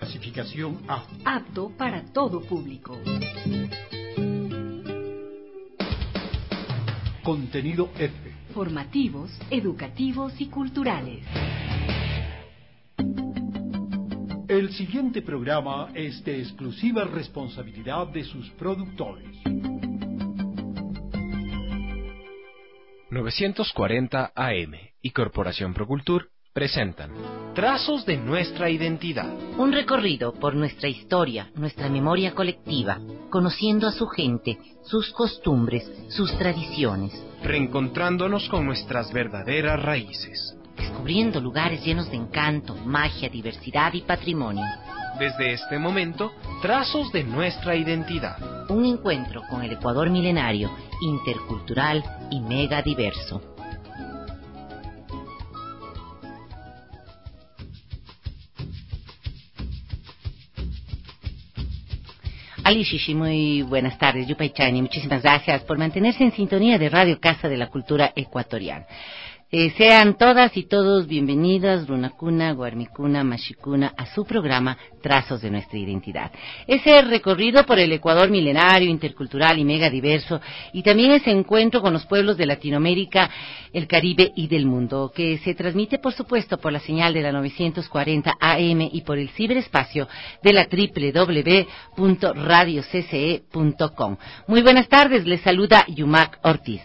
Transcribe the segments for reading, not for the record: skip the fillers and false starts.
Clasificación A. Apto para todo público. Contenido F. Formativos, educativos y culturales. El siguiente programa es de exclusiva responsabilidad de sus productores. 940 AM y Corporación Procultur presentan Trazos de nuestra identidad. Un recorrido por nuestra historia, nuestra memoria colectiva, conociendo a su gente, sus costumbres, sus tradiciones. Reencontrándonos con nuestras verdaderas raíces. Descubriendo lugares llenos de encanto, magia, diversidad y patrimonio. Desde este momento, Trazos de nuestra identidad. Un encuentro con el Ecuador milenario, intercultural y mega diverso. Ali Shishi, muy buenas tardes. Yupay Chani, muchísimas gracias por mantenerse en sintonía de Radio Casa de la Cultura Ecuatoriana. Sean todas y todos bienvenidas, Runacuna, Guarmicuna, Mashicuna, a su programa Trazos de nuestra identidad. Ese recorrido por el Ecuador milenario, intercultural y mega diverso, y también ese encuentro con los pueblos de Latinoamérica, el Caribe y del mundo, que se transmite, por supuesto, por la señal de la 940 AM y por el ciberespacio de la www.radiocce.com. Muy buenas tardes, les saluda Yumac Ortiz.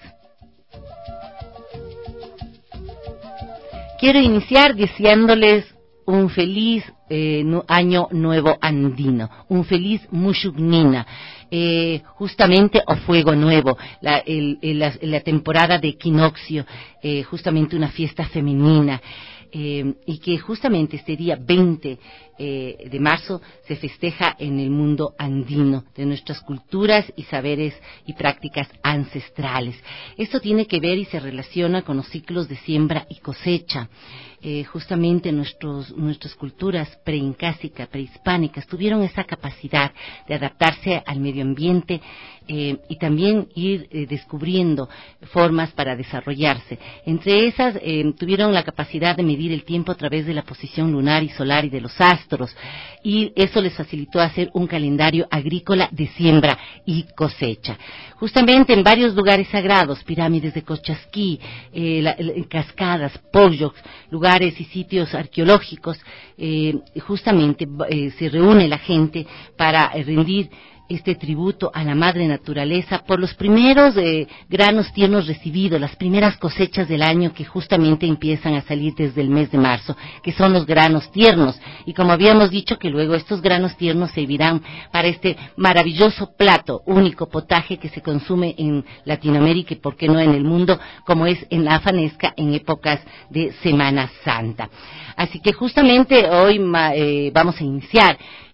Quiero iniciar deseándoles un feliz año nuevo andino, un feliz Mushugnina, justamente o fuego nuevo, la temporada de equinoccio, justamente una fiesta femenina. Y que justamente este día 20 de marzo se festeja en el mundo andino, de nuestras culturas y saberes y prácticas ancestrales. Esto tiene que ver y se relaciona con los ciclos de siembra y cosecha. Justamente nuestras culturas preincásicas, prehispánicas, tuvieron esa capacidad de adaptarse al medio ambiente y también ir descubriendo formas para desarrollarse. Entre esas, tuvieron la capacidad de medir el tiempo a través de la posición lunar y solar y de los astros, y eso les facilitó hacer un calendario agrícola de siembra y cosecha. Justamente en varios lugares sagrados, pirámides de Cochasquí, cascadas, poyoks, lugares y sitios arqueológicos, justamente se reúne la gente para rendir este tributo a la madre naturaleza por los primeros granos tiernos recibidos, las primeras cosechas del año que justamente empiezan a salir desde el mes de marzo, que son los granos tiernos, y como habíamos dicho que luego estos granos tiernos servirán para este maravilloso plato, único potaje que se consume en Latinoamérica y por qué no en el mundo, como es en la afanesca en épocas de Semana Santa. Así que justamente hoy vamos a iniciar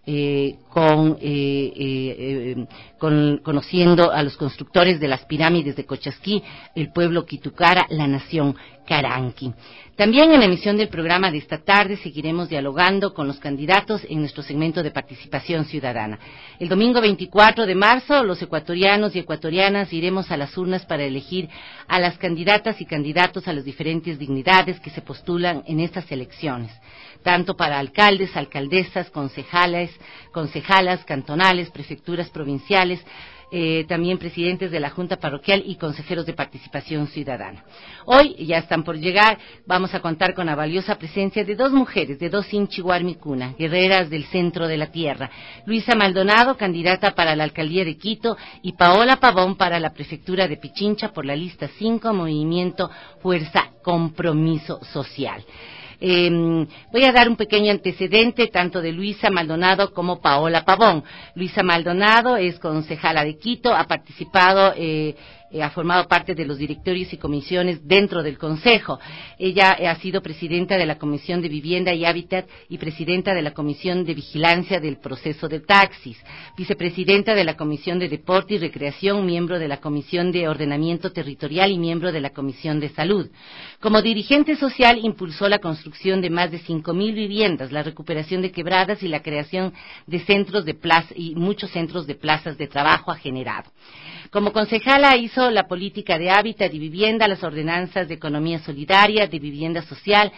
conociendo a los constructores de las pirámides de Cochasquí, el pueblo Quitucara, la nación Caranqui. También en la emisión del programa de esta tarde seguiremos dialogando con los candidatos en nuestro segmento de participación ciudadana. El domingo 24 de marzo, los ecuatorianos y ecuatorianas iremos a las urnas para elegir a las candidatas y candidatos a las diferentes dignidades que se postulan en estas elecciones, tanto para alcaldes, alcaldesas, concejalas cantonales, prefecturas provinciales, también presidentes de la Junta Parroquial y consejeros de participación ciudadana. Hoy, ya están por llegar, vamos a contar con la valiosa presencia de dos mujeres, de dos Inchihuarmicuna, guerreras del centro de la tierra. Luisa Maldonado, candidata para la alcaldía de Quito, y Paola Pavón para la prefectura de Pichincha por la lista 5, Movimiento Fuerza Compromiso Social. Voy a dar un pequeño antecedente tanto de Luisa Maldonado como Paola Pavón. Luisa Maldonado es concejala de Quito, ha participado ha formado parte de los directorios y comisiones dentro del Consejo. Ella ha sido presidenta de la Comisión de Vivienda y Hábitat y presidenta de la Comisión de Vigilancia del Proceso de Taxis, vicepresidenta de la Comisión de Deporte y Recreación, miembro de la Comisión de Ordenamiento Territorial y miembro de la Comisión de Salud. Como dirigente social impulsó la construcción de más de 5,000 viviendas, la recuperación de quebradas y la creación de centros de plaza y muchos centros de plazas de trabajo ha generado. Como concejala hizo la política de hábitat y vivienda, las ordenanzas de economía solidaria, de vivienda social,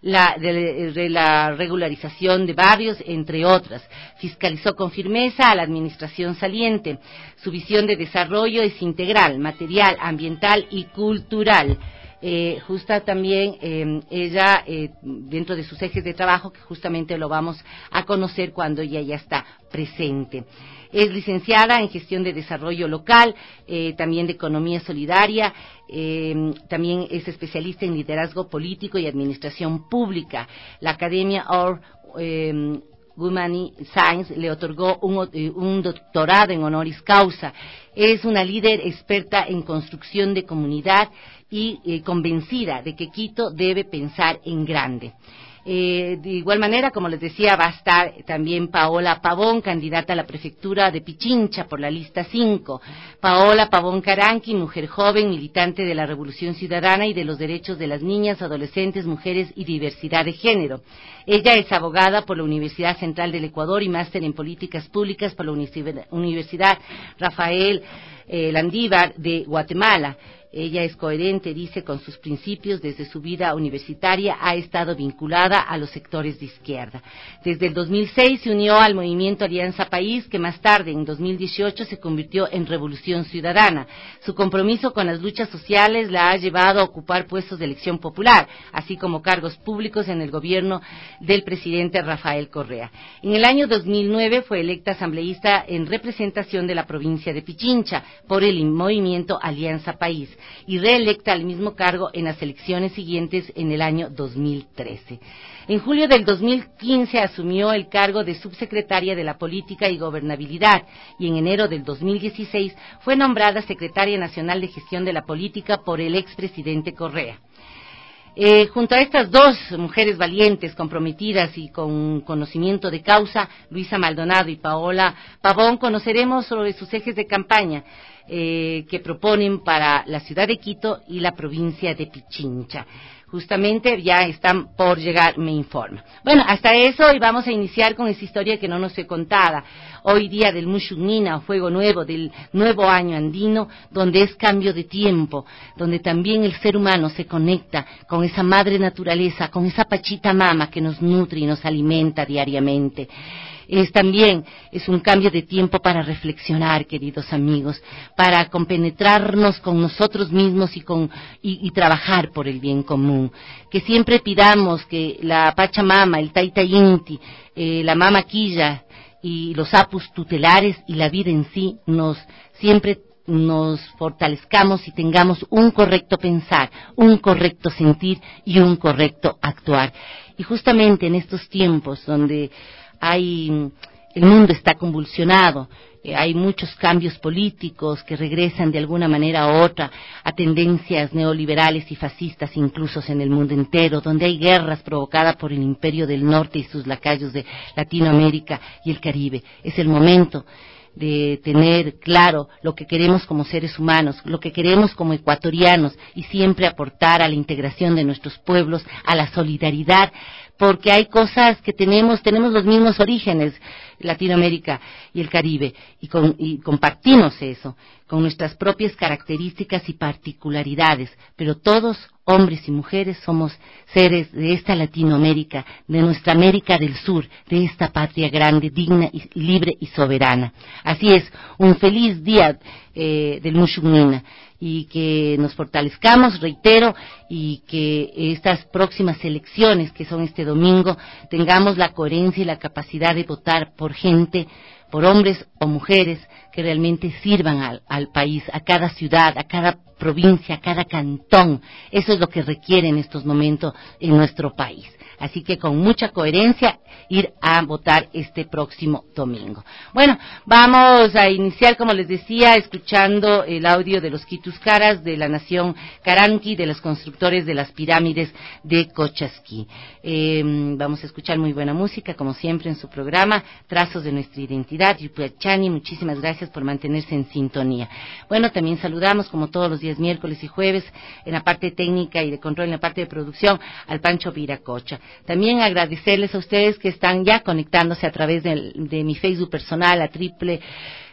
de la regularización de barrios, entre otras. Fiscalizó con firmeza a la administración saliente. Su visión de desarrollo es integral, material, ambiental y cultural. Justa también ella, dentro de sus ejes de trabajo, que justamente lo vamos a conocer cuando ella ya está presente. Es licenciada en Gestión de Desarrollo Local, también de Economía Solidaria, también es especialista en Liderazgo Político y Administración Pública. La Academia Women Science le otorgó un doctorado en honoris causa. Es una líder experta en construcción de comunidad y convencida de que Quito debe pensar en grande. De igual manera, como les decía, va a estar también Paola Pavón, candidata a la prefectura de Pichincha por la lista 5. Paola Pavón Caranqui, mujer joven, militante de la Revolución Ciudadana y de los derechos de las niñas, adolescentes, mujeres y diversidad de género. Ella es abogada por la Universidad Central del Ecuador y máster en políticas públicas por la Universidad Rafael Landívar de Guatemala. Ella es coherente, dice, con sus principios. Desde su vida universitaria ha estado vinculada a los sectores de izquierda. Desde el 2006 se unió al movimiento Alianza País, que más tarde, en 2018, se convirtió en Revolución Ciudadana. Su compromiso con las luchas sociales la ha llevado a ocupar puestos de elección popular, así como cargos públicos en el gobierno del presidente Rafael Correa. En el año 2009 fue electa asambleísta en representación de la provincia de Pichincha por el movimiento Alianza País, y reelecta al mismo cargo en las elecciones siguientes en el año 2013. En julio del 2015 asumió el cargo de subsecretaria de la Política y Gobernabilidad y en enero del 2016 fue nombrada secretaria nacional de Gestión de la Política por el expresidente Correa. Junto a estas dos mujeres valientes, comprometidas y con conocimiento de causa, Luisa Maldonado y Paola Pavón, conoceremos sobre sus ejes de campaña que proponen para la ciudad de Quito y la provincia de Pichincha. Justamente ya están por llegar, me informa. Bueno, hasta eso, y vamos a iniciar con esa historia que no nos fue contada. Hoy día del Mushugnina, o Fuego Nuevo, del nuevo año andino, donde es cambio de tiempo, donde también el ser humano se conecta con esa madre naturaleza, con esa Pachita Mama que nos nutre y nos alimenta diariamente. También es un cambio de tiempo para reflexionar, queridos amigos, para compenetrarnos con nosotros mismos y trabajar por el bien común. Que siempre pidamos que la Pachamama, el Taita Inti, la Mama Quilla y los apus tutelares y la vida en sí siempre nos fortalezcamos y tengamos un correcto pensar, un correcto sentir y un correcto actuar. Y justamente en estos tiempos donde el mundo está convulsionado, hay muchos cambios políticos que regresan de alguna manera u otra a tendencias neoliberales y fascistas incluso en el mundo entero, donde hay guerras provocadas por el Imperio del Norte y sus lacayos de Latinoamérica y el Caribe. Es el momento de tener claro lo que queremos como seres humanos, lo que queremos como ecuatorianos y siempre aportar a la integración de nuestros pueblos, a la solidaridad, porque hay cosas que tenemos los mismos orígenes, Latinoamérica y el Caribe, y compartimos eso, con nuestras propias características y particularidades, pero todos, hombres y mujeres, somos seres de esta Latinoamérica, de nuestra América del Sur, de esta patria grande, digna, y libre y soberana. Así es, un feliz día del Mushugnina, y que nos fortalezcamos, reitero, y que estas próximas elecciones, que son este domingo, tengamos la coherencia y la capacidad de votar por gente, por hombres o mujeres que realmente sirvan al país, a cada ciudad, a cada provincia, a cada cantón. Eso es lo que requiere en estos momentos en nuestro país. Así que con mucha coherencia ir a votar este próximo domingo. Bueno, vamos a iniciar, como les decía, escuchando el audio de los Quituscaras de la nación Caranqui, de los constructores de las pirámides de Cochasquí. Vamos a escuchar muy buena música, como siempre en su programa, Trazos de Nuestra Identidad. Yupachani, muchísimas gracias por mantenerse en sintonía. Bueno, también saludamos, como todos los días, miércoles y jueves, en la parte técnica y de control, en la parte de producción, al Pancho Viracocha. También agradecerles a ustedes que están ya conectándose a través de mi Facebook personal, a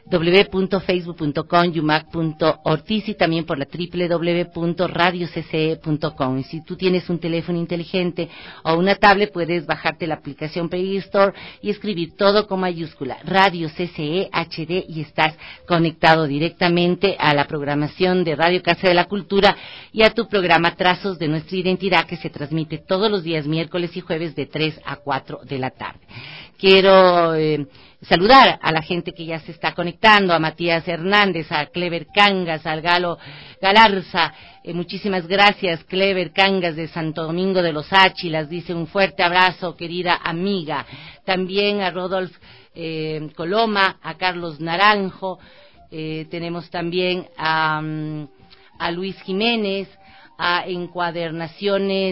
www.facebook.com/yumac.ortiz y también por la www.radiocce.com. Y si tú tienes un teléfono inteligente o una tablet, puedes bajarte la aplicación Play Store y escribir todo con mayúscula, Radio CCE HD, y estás conectado directamente a la programación de Radio Casa de la Cultura y a tu programa Trazos de Nuestra Identidad, que se transmite todos los días miércoles y jueves de 3 a 4 de la tarde. Quiero saludar a la gente que ya se está conectando, a Matías Hernández, a Clever Cangas, al Galo Galarza. Muchísimas gracias, Clever Cangas de Santo Domingo de los Áchilas, dice un fuerte abrazo, querida amiga. También a Rodolfo Coloma, a Carlos Naranjo, tenemos también a Luis Jiménez, a Encuadernaciones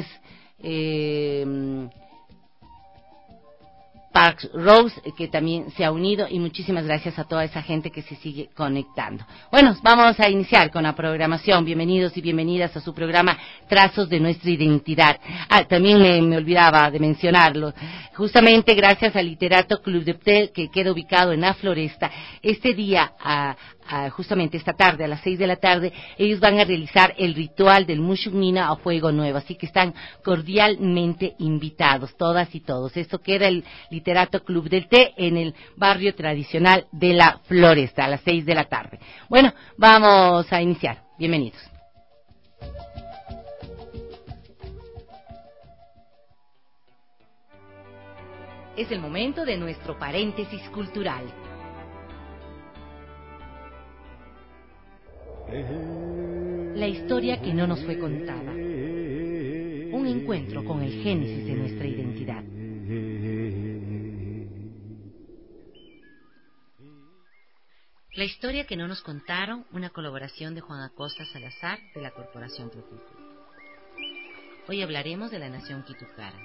Parks Rose, que también se ha unido, y muchísimas gracias a toda esa gente que se sigue conectando. Bueno, vamos a iniciar con la programación. Bienvenidos y bienvenidas a su programa Trazos de Nuestra Identidad. También me olvidaba de mencionarlo. Justamente gracias al Literato Club de Ptel, que queda ubicado en La Floresta, este día, justamente esta tarde, a las 6 de la tarde, ellos van a realizar el ritual del Mushugnina o Fuego Nuevo, así que están cordialmente invitados, todas y todos. Esto queda el Literato Club del Té en el barrio tradicional de La Floresta, a las 6 de la tarde. Bueno, vamos a iniciar. Bienvenidos. Es el momento de nuestro paréntesis cultural. La historia que no nos fue contada. Un encuentro con el génesis de nuestra identidad. La historia que no nos contaron, una colaboración de Juan Acosta Salazar de la Corporación Procultura. Hoy hablaremos de la nación Quitukara.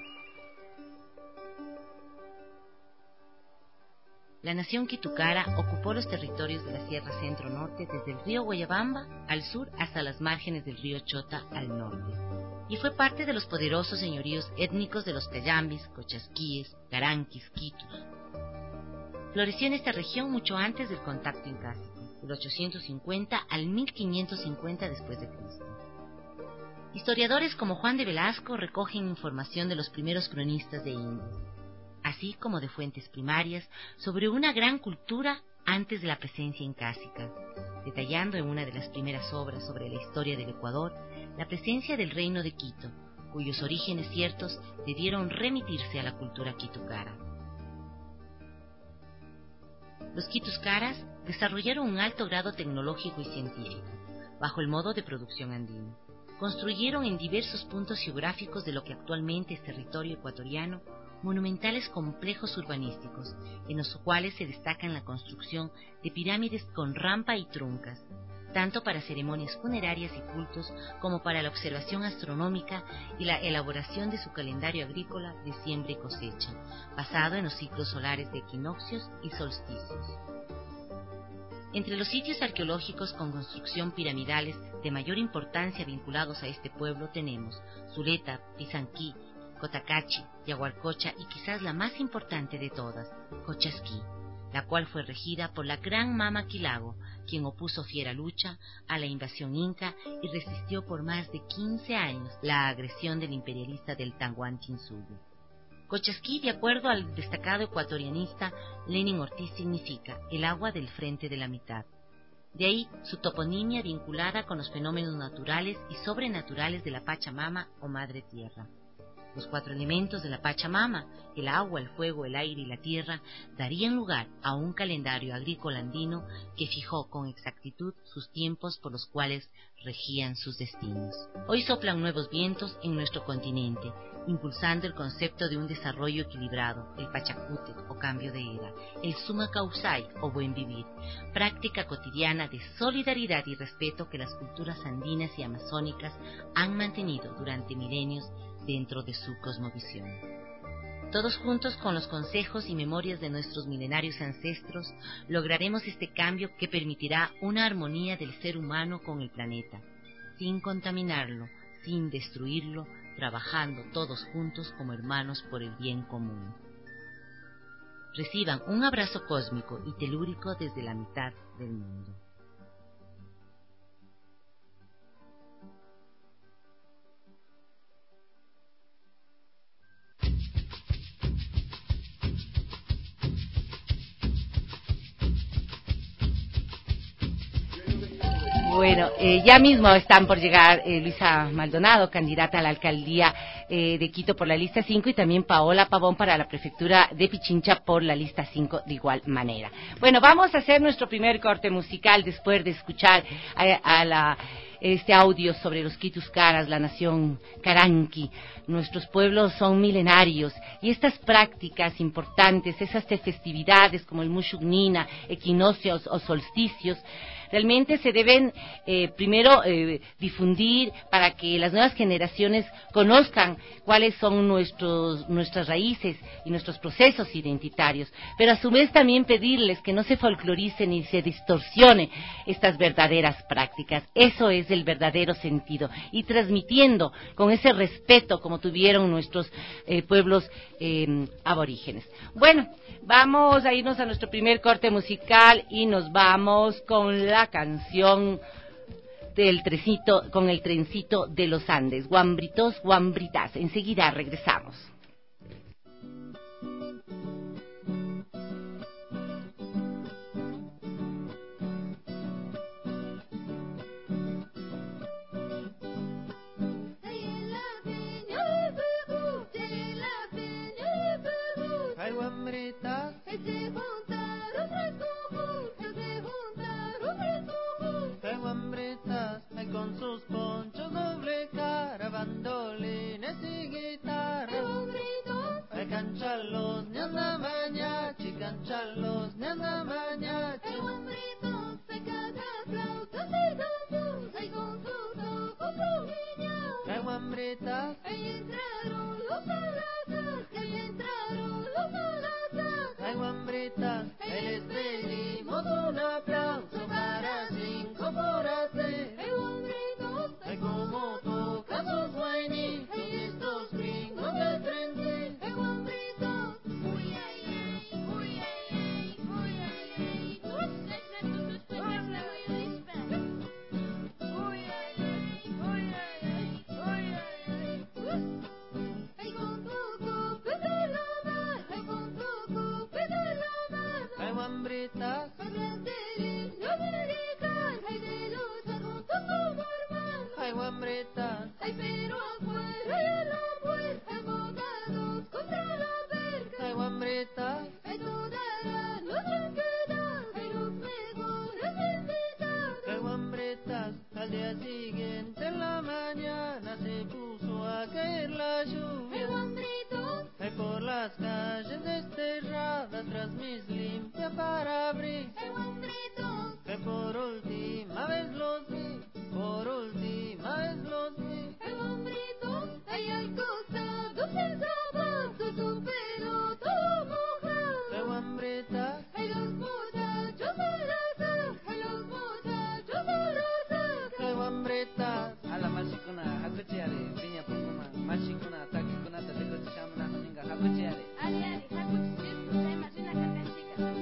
La nación Quitukara ocupó los territorios de la Sierra Centro-Norte desde el río Guayabamba al sur hasta las márgenes del río Chota al norte, y fue parte de los poderosos señoríos étnicos de los Cayambis, Cochasquíes, Garanquis, Quitus. Floreció en esta región mucho antes del contacto incásico, del 850 al 1550 después de Cristo. Historiadores como Juan de Velasco recogen información de los primeros cronistas de Indias, así como de fuentes primarias, sobre una gran cultura antes de la presencia incásica, detallando en una de las primeras obras sobre la historia del Ecuador la presencia del reino de Quito, cuyos orígenes ciertos debieron remitirse a la cultura quitukara. Los quituscaras desarrollaron un alto grado tecnológico y científico, bajo el modo de producción andino. Construyeron en diversos puntos geográficos de lo que actualmente es territorio ecuatoriano monumentales complejos urbanísticos, en los cuales se destacan la construcción de pirámides con rampa y truncas, tanto para ceremonias funerarias y cultos como para la observación astronómica y la elaboración de su calendario agrícola de siembra y cosecha, basado en los ciclos solares de equinoccios y solsticios. Entre los sitios arqueológicos con construcción piramidales de mayor importancia vinculados a este pueblo tenemos Zuleta, Pizanquí, Cotacachi, Yaguarcocha y quizás la más importante de todas, Cochasquí, la cual fue regida por la gran Mama Quilago, quien opuso fiera lucha a la invasión inca y resistió por más de 15 años la agresión del imperialista del Tahuantinsuyo. Cochasquí, de acuerdo al destacado ecuatorianista Lenin Ortiz, significa el agua del frente de la mitad. De ahí su toponimia vinculada con los fenómenos naturales y sobrenaturales de la Pachamama o Madre Tierra. Los 4 elementos de la Pachamama, el agua, el fuego, el aire y la tierra, darían lugar a un calendario agrícola andino que fijó con exactitud sus tiempos por los cuales regían sus destinos. Hoy soplan nuevos vientos en nuestro continente, impulsando el concepto de un desarrollo equilibrado, el Pachacútec o cambio de era, el Suma Causai o buen vivir, práctica cotidiana de solidaridad y respeto que las culturas andinas y amazónicas han mantenido durante milenios dentro de su cosmovisión. Todos juntos, con los consejos y memorias de nuestros milenarios ancestros, lograremos este cambio que permitirá una armonía del ser humano con el planeta, sin contaminarlo, sin destruirlo, trabajando todos juntos como hermanos por el bien común. Reciban un abrazo cósmico y telúrico desde la mitad del mundo. Bueno, ya mismo están por llegar Luisa Maldonado, candidata a la alcaldía de Quito por la lista 5, y también Paola Pavón para la prefectura de Pichincha por la lista 5 de igual manera. Bueno, vamos a hacer nuestro primer corte musical después de escuchar este audio sobre los Quituscaras, la nación Caranqui. Nuestros pueblos son milenarios y estas prácticas importantes, esas festividades como el Mushugnina, equinoccios o solsticios, realmente se deben primero difundir para que las nuevas generaciones conozcan cuáles son nuestras raíces y nuestros procesos identitarios, pero a su vez también pedirles que no se folcloricen ni se distorsione estas verdaderas prácticas. Eso es el verdadero sentido, y transmitiendo con ese respeto como tuvieron nuestros pueblos aborígenes. Bueno, vamos a irnos a nuestro primer corte musical y nos vamos con la canción del trencito, con el trencito de los Andes, Guambritos, Guambritas. Enseguida regresamos. Con sus ponchos, doble cara, bandolines y guitarra. Ay, canchalos, ñanda mañachi, canchalos, ñanda mañachi. Ay, hombritos, se caga flautas y tambos, ay, con sus ojos rubiñados. Ay, hombritas, ahí entraron los alazas, ahí entraron los alazas. ay, hombritas, ahí les pedimos un aplauso para 5 por hacer. Ay, como tocan sus guainitos y estos gringos del trencín. Ay, hombritos, uy, ay, ay, uy, ay, ay, uy, ay, ay. Uy, ay, ay, uy, ay, ay, uy, ay, ay. Ay, con tu copete de la mar, ay, con tu copete de la mar. Ay, hombritas, hablas de la americana, ay, de lucha con tu como hermano. ay, hombritas, Ay, pero afuera y en la puerta, abogados contra la verga. ay, hombritas, Ay, dudarán los tranquilos, ay, los mejores invitados. ay, hombritas. Al día siguiente en la mañana se puso a caer la Ay, lluvia. hombritos, Ay, por las calles desterradas tras mis limpias parabrisas. ay, hombritos, Que por última vez los vi, por última vez los vi. ay, hombritos, ay, al costado sin zapatos, un pelo todo mojado. Que hombritas, Ay, los muchachos abrazan, ay, los muchachos abrazan. que hombritas. A la mashikuna, hakuchiare, piña pukuma, mashikuna, takikuna, tateko shamna, honinga, hakuchiare. Ali, ali, hakuchi, chispo, se imagina cantanchica.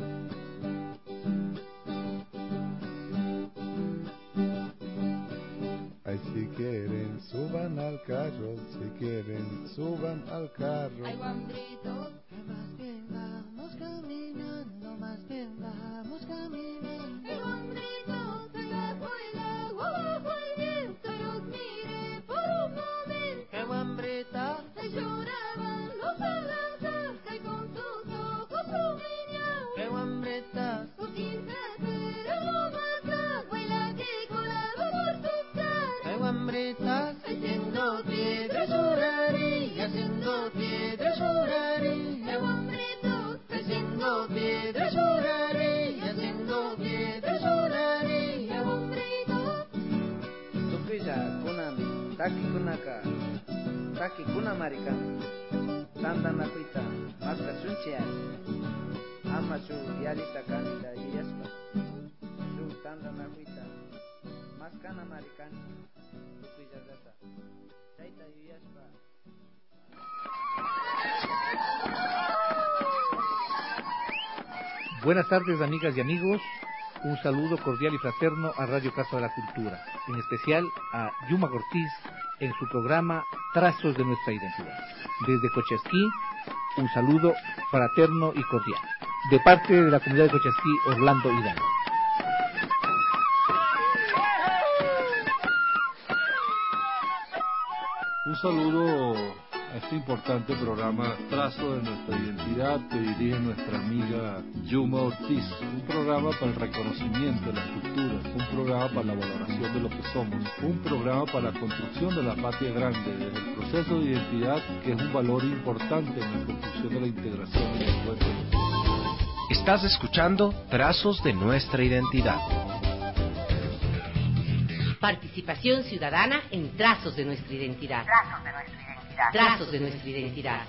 Ay, si quieren, suban al carro, si quieren, suban al carro. Ay, hombritos, Más bien vamos caminando, más bien vamos caminando. ay, hombritos, ay, bajo el viento, los miré por un momento. Que hombritas, Ay, lloraban los alazas, ay, con sus ojos rubiñados. que hombritas, Por sin saber lo más, ay, la que colaba por sus caras. que hombritas. Haciendo piedra lloraría, haciendo piedra lloraría. Ay, hombritos, Haciendo piedra lloraría, haciendo piedra lloraría. ay, hombritos, Tukisa, kunan, takikunaka, takikuna marikan, tandana kuita, maska sunchiare. Ama su yalita kanita yaspa, su tandana kuita, maskana marikan, tukisa gata, taita yaspa. Buenas tardes, amigas y amigos. Un saludo cordial y fraterno a Radio Casa de la Cultura, en especial a Yuma Ortiz en su programa Trazos de Nuestra Identidad. Desde Cochasquí, un saludo fraterno y cordial. De parte de la comunidad de Cochasquí, Orlando Hidalgo. Un saludo a este importante programa Trazo de Nuestra Identidad que dirige nuestra amiga Yuma Ortiz. Un programa para el reconocimiento de las culturas, un programa para la valoración de lo que somos, un programa para la construcción de la patria grande, desde el proceso de identidad que es un valor importante en la construcción de la integración y el encuentro. Estás escuchando Trazos de Nuestra Identidad. Participación ciudadana en Trazos de Nuestra Identidad. Trazos de Nuestra Identidad. Trazos de Nuestra Identidad.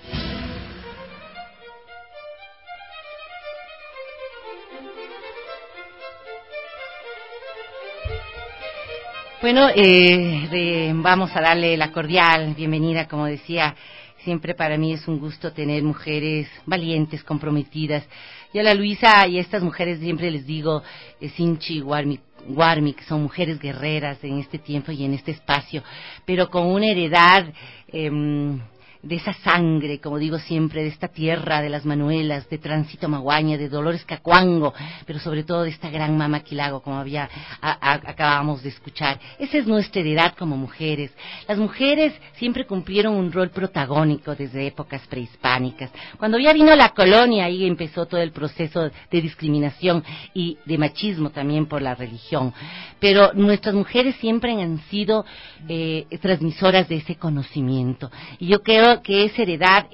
Bueno, vamos a darle la cordial bienvenida, como decía. Siempre para mí es un gusto tener mujeres valientes, comprometidas. Y a la Luisa y a estas mujeres siempre les digo, Sinchi, Guarmi, que son mujeres guerreras en este tiempo y en este espacio, pero con una heredad de esa sangre, como digo siempre, de esta tierra, de las Manuelas, de Tránsito Maguaña, de Dolores Cacuango, pero sobre todo de esta gran Mama Quilago, como acabamos de escuchar. Esa es nuestra heredad como mujeres. Las mujeres siempre cumplieron un rol protagónico desde épocas prehispánicas. Cuando ya vino la colonia, ahí empezó todo el proceso de discriminación y de machismo también por la religión. Pero nuestras mujeres siempre han sido transmisoras de ese conocimiento. Y yo creo que esa heredad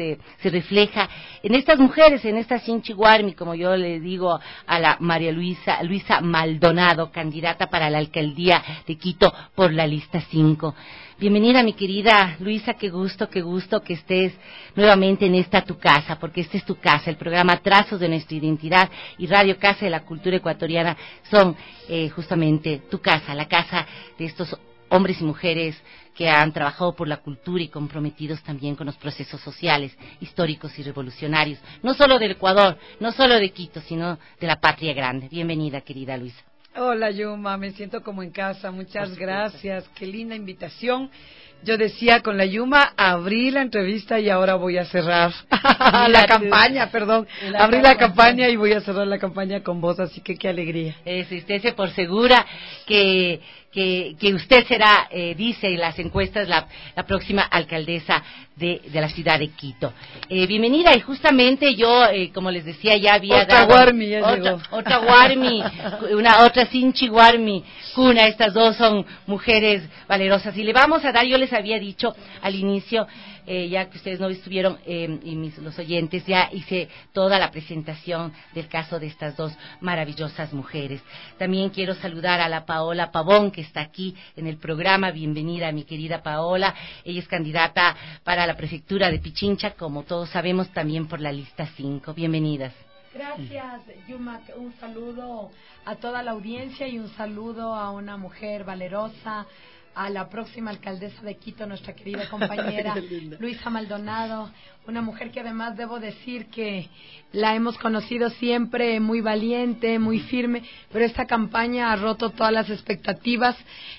se refleja en estas mujeres, en esta Sinchi Guarmi, como yo le digo a la María Luisa Maldonado, candidata para la alcaldía de Quito por la lista 5. Bienvenida, mi querida Luisa, qué gusto que estés nuevamente en esta tu casa, porque esta es tu casa. El programa Trazos de Nuestra Identidad y Radio Casa de la Cultura Ecuatoriana son justamente tu casa, la casa de estos hombres y mujeres que han trabajado por la cultura y comprometidos también con los procesos sociales, históricos y revolucionarios, no solo del Ecuador, no solo de Quito, sino de la patria grande. Bienvenida, querida Luisa. Hola, Yuma, me siento como en casa, muchas gracias, qué linda invitación. Yo decía con la Yuma, abrí la entrevista y ahora voy a cerrar la campaña, abrí la campaña y voy a cerrar la campaña con vos, así que qué alegría. Estése por segura que usted será, dice en las encuestas, la próxima alcaldesa de la ciudad de Quito. Bienvenida, y justamente yo, como les decía, ya había otra dado... Guarmi, ya llegó. Otra Guarmi, otra Sinchi Guarmi, Cuna, estas dos son mujeres valerosas. Y le vamos a dar, yo les había dicho al inicio, ya que ustedes no estuvieron, y los oyentes, ya hice toda la presentación del caso de estas dos maravillosas mujeres. También quiero saludar a la Paola Pavón, que está aquí en el programa. Bienvenida, mi querida Paola. Ella es candidata para la prefectura de Pichincha, como todos sabemos, también por la lista 5. Bienvenidas. Gracias, Yuma. Un saludo a toda la audiencia y un saludo a una mujer valerosa, a la próxima alcaldesa de Quito, nuestra querida compañera Luisa Maldonado, una mujer que además debo decir que la hemos conocido siempre muy valiente, muy firme, pero esta campaña ha roto todas las expectativas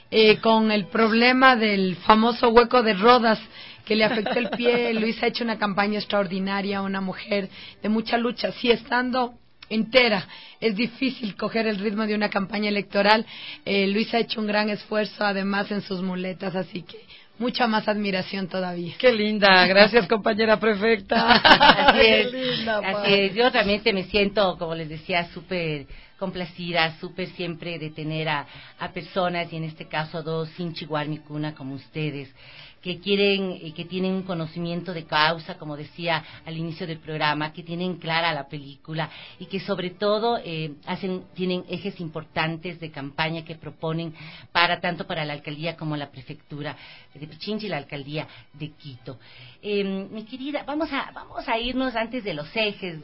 con el problema del famoso hueco de Rodas que le afectó el pie. Luisa ha hecho una campaña extraordinaria, una mujer de mucha lucha, sí, estando entera. Es difícil coger el ritmo de una campaña electoral. Luisa ha hecho un gran esfuerzo, además, en sus muletas, así que mucha más admiración todavía. Qué linda, gracias, compañera prefecta. Así es, Qué linda, así es. Yo realmente me siento, como les decía, súper complacida, súper siempre de tener a personas, y en este caso dos Sinchi Guarmi Cuna como ustedes, que quieren y que tienen un conocimiento de causa, como decía al inicio del programa, que tienen clara la película y que sobre todo tienen ejes importantes de campaña que proponen tanto para la alcaldía como la prefectura de Pichincha y la alcaldía de Quito. Mi querida, vamos a irnos antes de los ejes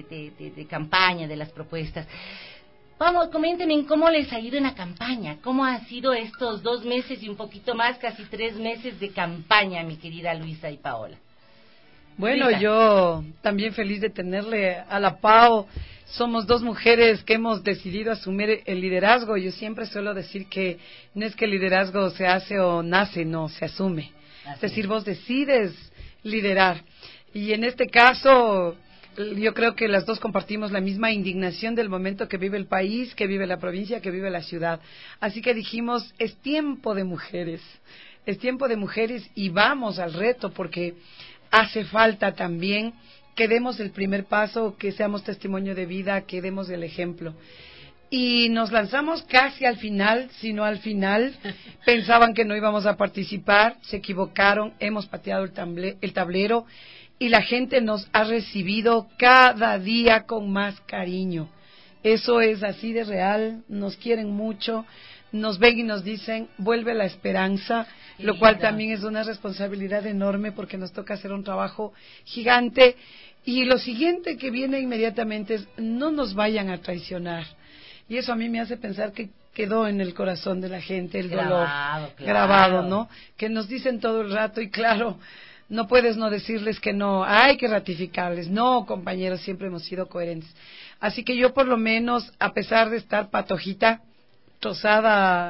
de campaña, de las propuestas. Vamos, coméntenme cómo les ha ido en la campaña, cómo ha sido estos 2 meses y un poquito más, casi 3 meses de campaña, mi querida Luisa y Paola. Bueno, Luisa. yo también feliz de tenerle a la Pao. somos dos mujeres que hemos decidido asumir el liderazgo. Yo siempre suelo decir que no es que el liderazgo se hace o nace, no, se asume. Es decir, vos decides liderar. Y en este caso, yo creo que las dos compartimos la misma indignación del momento que vive el país, que vive la provincia, que vive la ciudad. Así que dijimos, es tiempo de mujeres. Es tiempo de mujeres y vamos al reto, porque hace falta también que demos el primer paso, que seamos testimonio de vida, que demos el ejemplo. Y nos lanzamos casi al final, si no al final. Pensaban que no íbamos a participar, se equivocaron, hemos pateado el tablero y la gente nos ha recibido cada día con más cariño. Eso es así de real, nos quieren mucho, nos ven y nos dicen, vuelve la esperanza, lo cual también es una responsabilidad enorme porque nos toca hacer un trabajo gigante. Y lo siguiente que viene inmediatamente es, no nos vayan a traicionar. Y eso a mí me hace pensar que quedó en el corazón de la gente el dolor grabado, ¿no? Que nos dicen todo el rato y claro, no puedes no decirles que no, hay que ratificarles. No, compañeros, siempre hemos sido coherentes. Así que yo por lo menos, a pesar de estar patojita, trozada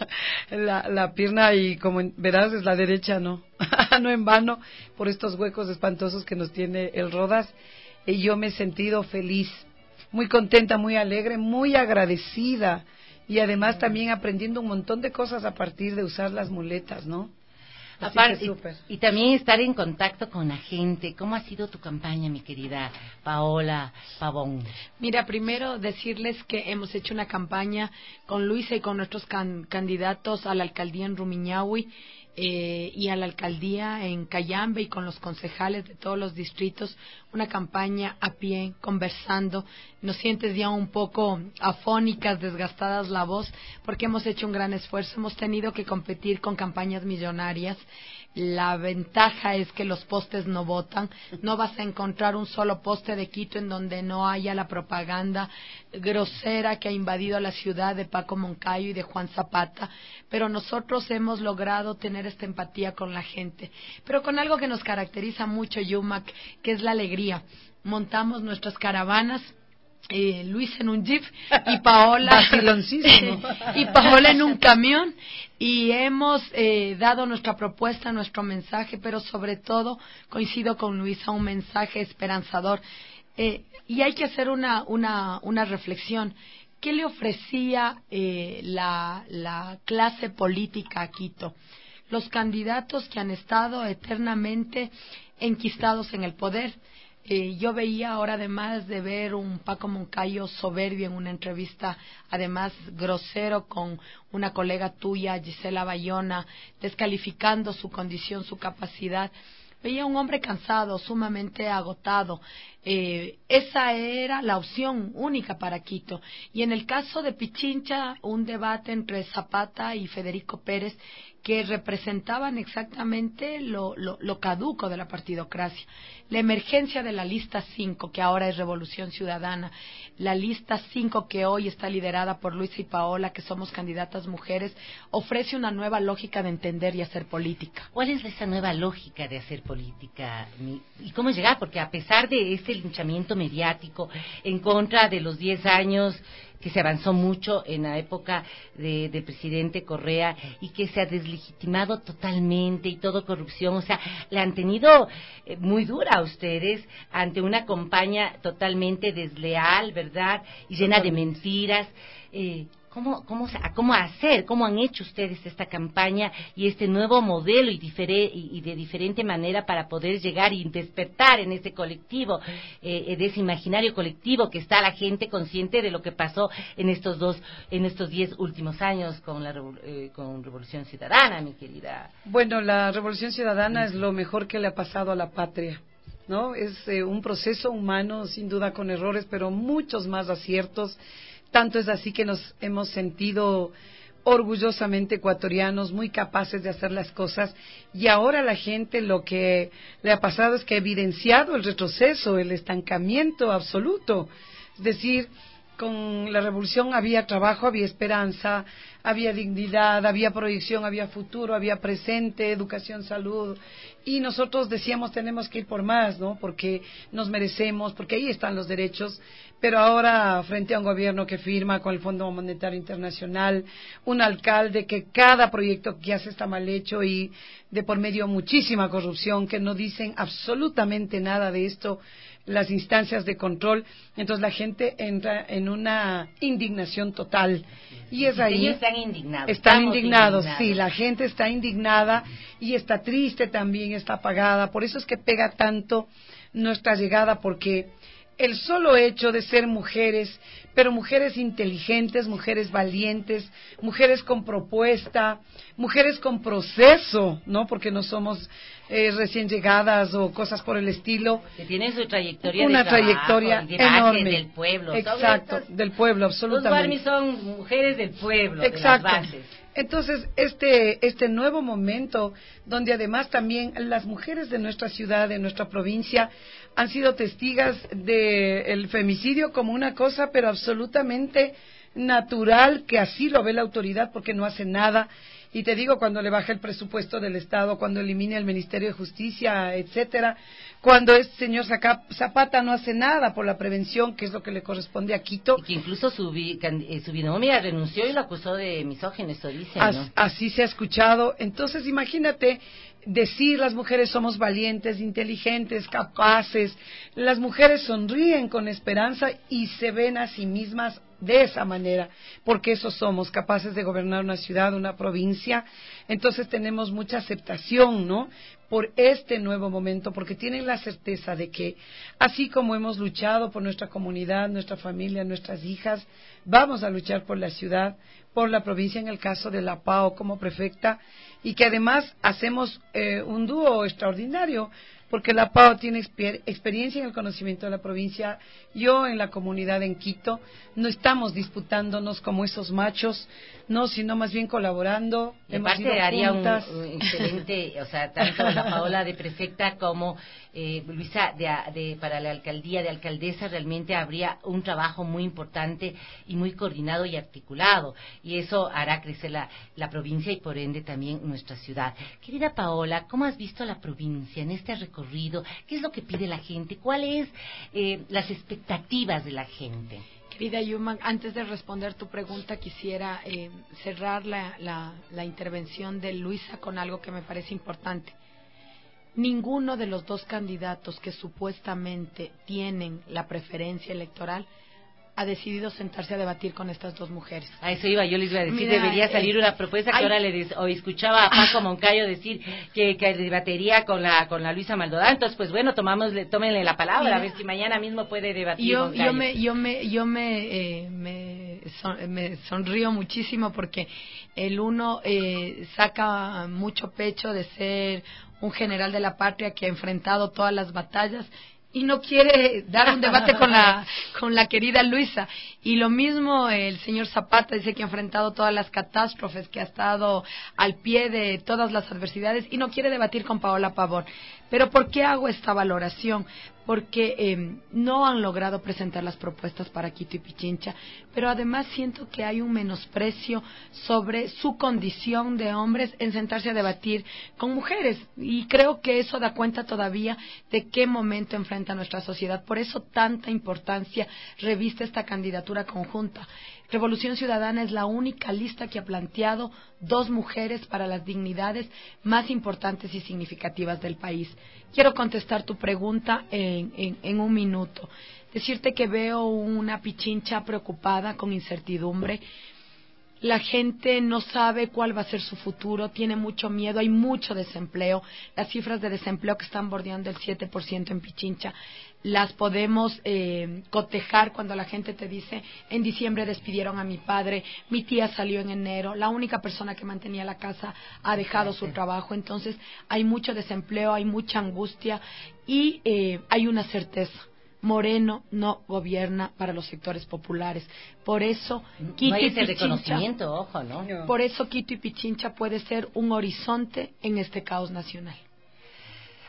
la pierna y como verás es la derecha, no, no en vano, por estos huecos espantosos que nos tiene el Rodas, y yo me he sentido feliz, muy contenta, muy alegre, muy agradecida y además también aprendiendo un montón de cosas a partir de usar las muletas, ¿no? Aparte, y también estar en contacto con la gente. ¿Cómo ha sido tu campaña, mi querida Paola Pavón? Mira, primero decirles que hemos hecho una campaña con Luisa y con nuestros candidatos a la alcaldía en Rumiñahui y a la alcaldía en Cayambe y con los concejales de todos los distritos, una campaña a pie, conversando. Nos sientes ya un poco afónicas, desgastadas la voz, porque hemos hecho un gran esfuerzo, hemos tenido que competir con campañas millonarias. La ventaja es que los postes no votan, no vas a encontrar un solo poste de Quito en donde no haya la propaganda grosera que ha invadido la ciudad de Paco Moncayo y de Juan Zapata, pero nosotros hemos logrado tener esta empatía con la gente, pero con algo que nos caracteriza mucho, Yumac, que es la alegría. Montamos nuestras caravanas, Luis en un jeep y Paola y Paola en un camión, y hemos dado nuestra propuesta, nuestro mensaje, pero sobre todo coincido con Luisa, un mensaje esperanzador, y hay que hacer una reflexión. ¿Qué le ofrecía la clase política a Quito? Los candidatos que han estado eternamente enquistados en el poder. Yo veía ahora, además de ver un Paco Moncayo soberbio en una entrevista, además grosero con una colega tuya, Gisela Bayona, descalificando su condición, su capacidad, veía un hombre cansado, sumamente agotado. Esa era la opción única para Quito. Y en el caso de Pichincha, un debate entre Zapata y Federico Pérez, que representaban exactamente lo caduco de la partidocracia. La emergencia de la lista 5, que ahora es Revolución Ciudadana, la lista 5 que hoy está liderada por Luisa y Paola, que somos candidatas mujeres, ofrece una nueva lógica de entender y hacer política. ¿Cuál es esa nueva lógica de hacer política? ¿Y cómo llegar? Porque a pesar de este linchamiento mediático en contra de los 10 años que se avanzó mucho en la época del presidente Correa y que se ha deslegitimado totalmente y todo corrupción, o sea, le han tenido muy dura a ustedes ante una campaña totalmente desleal, ¿verdad? Y llena de mentiras. ¿Cómo han hecho ustedes esta campaña y este nuevo modelo y de diferente manera para poder llegar y despertar en ese colectivo, de ese imaginario colectivo que está la gente consciente de lo que pasó en estos 10 últimos años con Revolución Ciudadana, mi querida? Bueno, la Revolución Ciudadana es lo mejor que le ha pasado a la patria, ¿no? Es un proceso humano, sin duda con errores, pero muchos más aciertos. Tanto es así que nos hemos sentido orgullosamente ecuatorianos, muy capaces de hacer las cosas, y ahora la gente lo que le ha pasado es que ha evidenciado el retroceso, el estancamiento absoluto. Es decir, con la revolución había trabajo, había esperanza, había dignidad, había proyección, había futuro, había presente, educación, salud. Y nosotros decíamos, tenemos que ir por más, ¿no? Porque nos merecemos, porque ahí están los derechos. Pero ahora, frente a un gobierno que firma con el Fondo Monetario Internacional, un alcalde que cada proyecto que hace está mal hecho y de por medio muchísima corrupción, que no dicen absolutamente nada de esto, las instancias de control, entonces la gente entra en una indignación total. Y es ahí. Ellos están indignados. Están indignados, sí, la gente está indignada y está triste también, está apagada. Por eso es que pega tanto nuestra llegada, porque el solo hecho de ser mujeres, pero mujeres inteligentes, mujeres valientes, mujeres con propuesta, mujeres con proceso, ¿no? Porque no somos recién llegadas o cosas por el estilo. Que tienen su trayectoria una de trabajo, trayectoria de base enorme del pueblo. Exacto, del pueblo, absolutamente. Los Barmis son mujeres del pueblo, Exacto. de las bases. Entonces, este nuevo momento, donde además también las mujeres de nuestra ciudad, de nuestra provincia, han sido testigas del femicidio como una cosa, pero absolutamente natural, que así lo ve la autoridad porque no hace nada. Y te digo, cuando le baja el presupuesto del Estado, cuando elimina el Ministerio de Justicia, etcétera, cuando este señor Zapata no hace nada por la prevención, que es lo que le corresponde a Quito. Y que incluso su binomia renunció y lo acusó de misógino, eso dice, ¿no? Así se ha escuchado. Entonces, imagínate decir, las mujeres somos valientes, inteligentes, capaces. Las mujeres sonríen con esperanza y se ven a sí mismas de esa manera, porque eso somos, capaces de gobernar una ciudad, una provincia. Entonces tenemos mucha aceptación, ¿no?, por este nuevo momento, porque tienen la certeza de que, así como hemos luchado por nuestra comunidad, nuestra familia, nuestras hijas, vamos a luchar por la ciudad, por la provincia, en el caso de la PAO como prefecta, y que además hacemos un dúo extraordinario, porque la PAO tiene experiencia en el conocimiento de la provincia, yo en la comunidad en Quito. No estamos disputándonos como esos machos, no, sino más bien colaborando. Y aparte haría un excelente, o sea, tanto la Paola de prefecta como Luisa para la alcaldía de alcaldesa, realmente habría un trabajo muy importante y muy coordinado y articulado, y eso hará crecer la provincia y por ende también nuestra ciudad. Querida Paola, ¿cómo has visto la provincia en este recorrido? ¿Qué es lo que pide la gente? ¿Cuáles las expectativas de la gente? Querida Yuma, antes de responder tu pregunta, quisiera cerrar la intervención de Luisa con algo que me parece importante. Ninguno de los dos candidatos que supuestamente tienen la preferencia electoral ha decidido sentarse a debatir con estas dos mujeres. A eso iba, yo les iba a decir, debería salir una propuesta que ahora o escuchaba a Paco Moncayo decir que debatería con la Luisa Maldonado. Entonces, pues bueno, tómenle la palabra, a ver si mañana mismo puede debatir. Yo me sonrío muchísimo porque el uno saca mucho pecho de ser un general de la patria que ha enfrentado todas las batallas y no quiere dar un debate con la querida Luisa. Y lo mismo el señor Zapata, dice que ha enfrentado todas las catástrofes, que ha estado al pie de todas las adversidades y no quiere debatir con Paola Pavón. Pero ¿por qué hago esta valoración? Porque no han logrado presentar las propuestas para Quito y Pichincha, pero además siento que hay un menosprecio sobre su condición de hombres en sentarse a debatir con mujeres, y creo que eso da cuenta todavía de qué momento enfrenta nuestra sociedad. Por eso tanta importancia reviste esta candidatura conjunta. Revolución Ciudadana es la única lista que ha planteado dos mujeres para las dignidades más importantes y significativas del país. Quiero contestar tu pregunta en un minuto. Decirte que veo una Pichincha preocupada, con incertidumbre. La gente no sabe cuál va a ser su futuro, tiene mucho miedo, hay mucho desempleo. Las cifras de desempleo que están bordeando el 7% en Pichincha las podemos cotejar cuando la gente te dice: en diciembre despidieron a mi padre, mi tía salió en enero, la única persona que mantenía la casa ha dejado su trabajo. Entonces hay mucho desempleo, hay mucha angustia y hay una certeza: Moreno no gobierna para los sectores populares. Por eso Quito y Pichincha, reconocimiento, ojo, ¿no? Por eso Quito y Pichincha puede ser un horizonte en este caos nacional.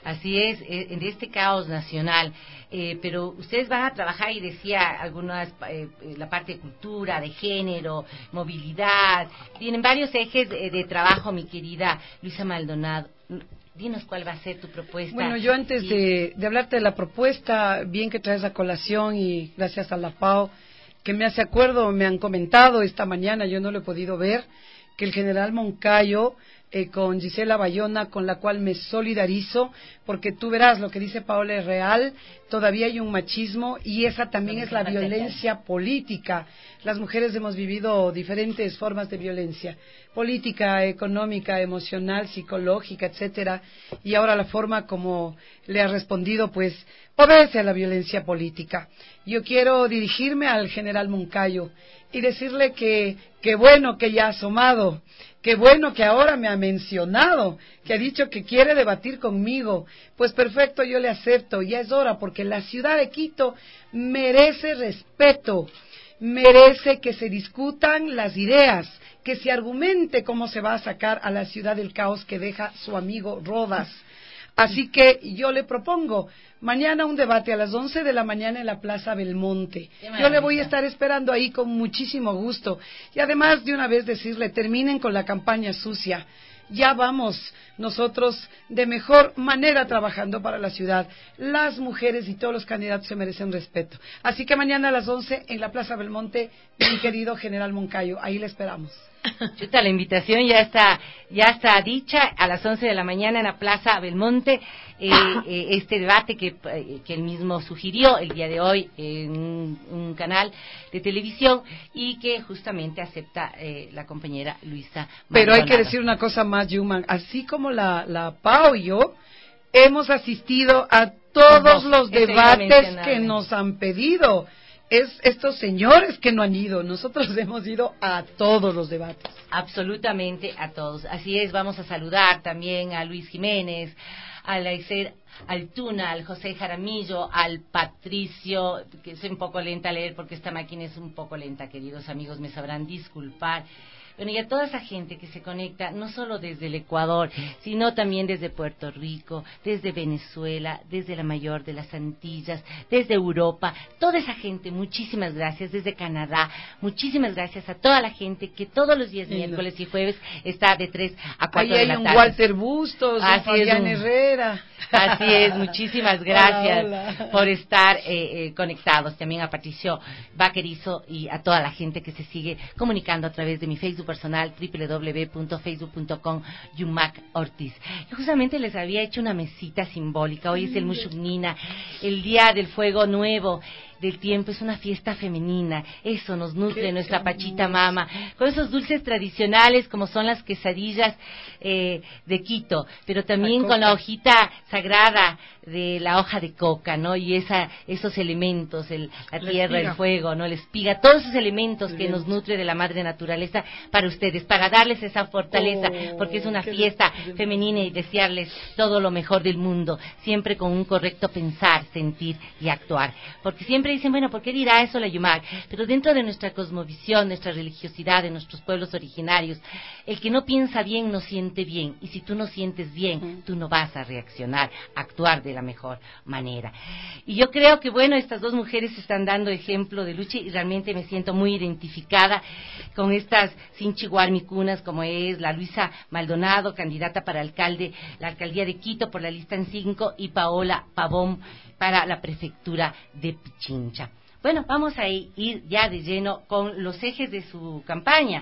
Así es, en este caos nacional. Pero ustedes van a trabajar, y decía algunas, la parte de cultura, de género, movilidad. Tienen varios ejes de trabajo, mi querida Luisa Maldonado. Dinos cuál va a ser tu propuesta. Bueno, yo antes de hablarte de la propuesta, bien que traes a colación, y gracias a la PAO, que me hace acuerdo, me han comentado esta mañana, yo no lo he podido ver, que el general Moncayo, con Gisela Bayona, con la cual me solidarizo, porque tú verás, lo que dice Paola es real, todavía hay un machismo, y esa también es la violencia política. Las mujeres hemos vivido diferentes formas de violencia, política, económica, emocional, psicológica, etcétera, y ahora la forma como le ha respondido, pues, obedece a la violencia política. Yo quiero dirigirme al general Moncayo y decirle que bueno que ya ha asomado, qué bueno que ahora me ha mencionado, que ha dicho que quiere debatir conmigo. Pues perfecto, yo le acepto, ya es hora, porque la ciudad de Quito merece respeto, merece que se discutan las ideas, que se argumente cómo se va a sacar a la ciudad del caos que deja su amigo Rodas. Así que yo le propongo mañana un debate a las 11 de la mañana en la Plaza Belmonte. Yo le voy a estar esperando ahí con muchísimo gusto. Y además, de una vez decirle, terminen con la campaña sucia. Ya vamos nosotros de mejor manera trabajando para la ciudad. Las mujeres y todos los candidatos se merecen respeto. Así que mañana a las 11 en la Plaza Belmonte, mi querido general Moncayo, ahí le esperamos. Chuta, la invitación ya está dicha, a las 11 de la mañana en la Plaza Belmonte, este debate que él mismo sugirió el día de hoy en un canal de televisión, y que justamente acepta la compañera Luisa Maldonado. Pero hay que decir una cosa más, Yuma, así como la Pau y yo hemos asistido a todos los debates que nos han pedido. Es estos señores que no han ido, nosotros hemos ido a todos los debates. Absolutamente a todos. Así es, vamos a saludar también a Luis Jiménez, a Laicer Altuna, al José Jaramillo, al Patricio, que soy un poco lenta a leer porque esta máquina es un poco lenta, queridos amigos, me sabrán disculpar. Bueno, y a toda esa gente que se conecta, no solo desde el Ecuador, sino también desde Puerto Rico, desde Venezuela, desde la Mayor de las Antillas, desde Europa, toda esa gente, muchísimas gracias, desde Canadá, muchísimas gracias a toda la gente que todos los días, miércoles y jueves, está de 3 a 4 de la tarde. Ahí hay un Walter Bustos, un Fabián Herrera. Así es, muchísimas gracias hola. por estar conectados, también a Patricio Vaquerizo y a toda la gente que se sigue comunicando a través de mi Facebook personal, www.facebook.com/Yumac Ortiz. Y justamente les había hecho una mesita simbólica. Hoy es el Mushugnina, el Día del Fuego Nuevo, del tiempo, es una fiesta femenina. Eso nos nutre nuestra Pachita Mama, con esos dulces tradicionales como son las quesadillas de Quito, pero también con la hojita sagrada de la hoja de coca, ¿no? Y esos elementos, la tierra, el fuego, ¿no? La espiga, todos esos elementos que nos nutre de la madre naturaleza para ustedes, para darles esa fortaleza, porque es una fiesta femenina, y desearles todo lo mejor del mundo, siempre con un correcto pensar, sentir y actuar. Porque siempre dicen, bueno, ¿por qué dirá eso la Yumac? Pero dentro de nuestra cosmovisión, nuestra religiosidad, de nuestros pueblos originarios, el que no piensa bien no siente bien, y si tú no sientes bien, tú no vas a reaccionar, actuar de la mejor manera. Y yo creo que, bueno, estas dos mujeres están dando ejemplo de lucha, y realmente me siento muy identificada con estas sinchiguarmicunas, como es la Luisa Maldonado, candidata para la alcaldía de Quito por la lista en 5, y Paola Pavón para la prefectura de Pichincha. Bueno, vamos a ir ya de lleno con los ejes de su campaña.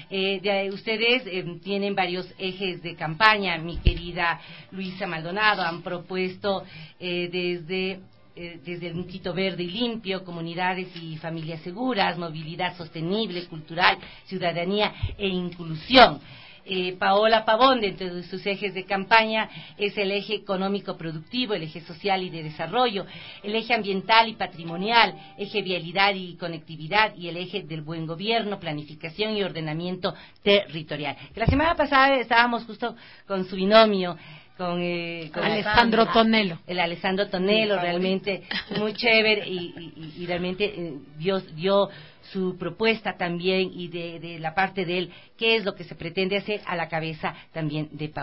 Ustedes tienen varios ejes de campaña, mi querida Luisa Maldonado. Han propuesto desde un Quito verde y limpio, comunidades y familias seguras, movilidad sostenible, cultural, ciudadanía e inclusión. Paola Pavón, dentro de sus ejes de campaña, es el eje económico productivo, el eje social y de desarrollo, el eje ambiental y patrimonial, eje vialidad y conectividad, y el eje del buen gobierno, planificación y ordenamiento territorial. La semana pasada estábamos justo con su binomio, con Alessandro Tonelo. El Alessandro Tonelo, realmente muy chévere, y realmente dio su propuesta también, y de la parte de él, qué es lo que se pretende hacer a la cabeza también de Paola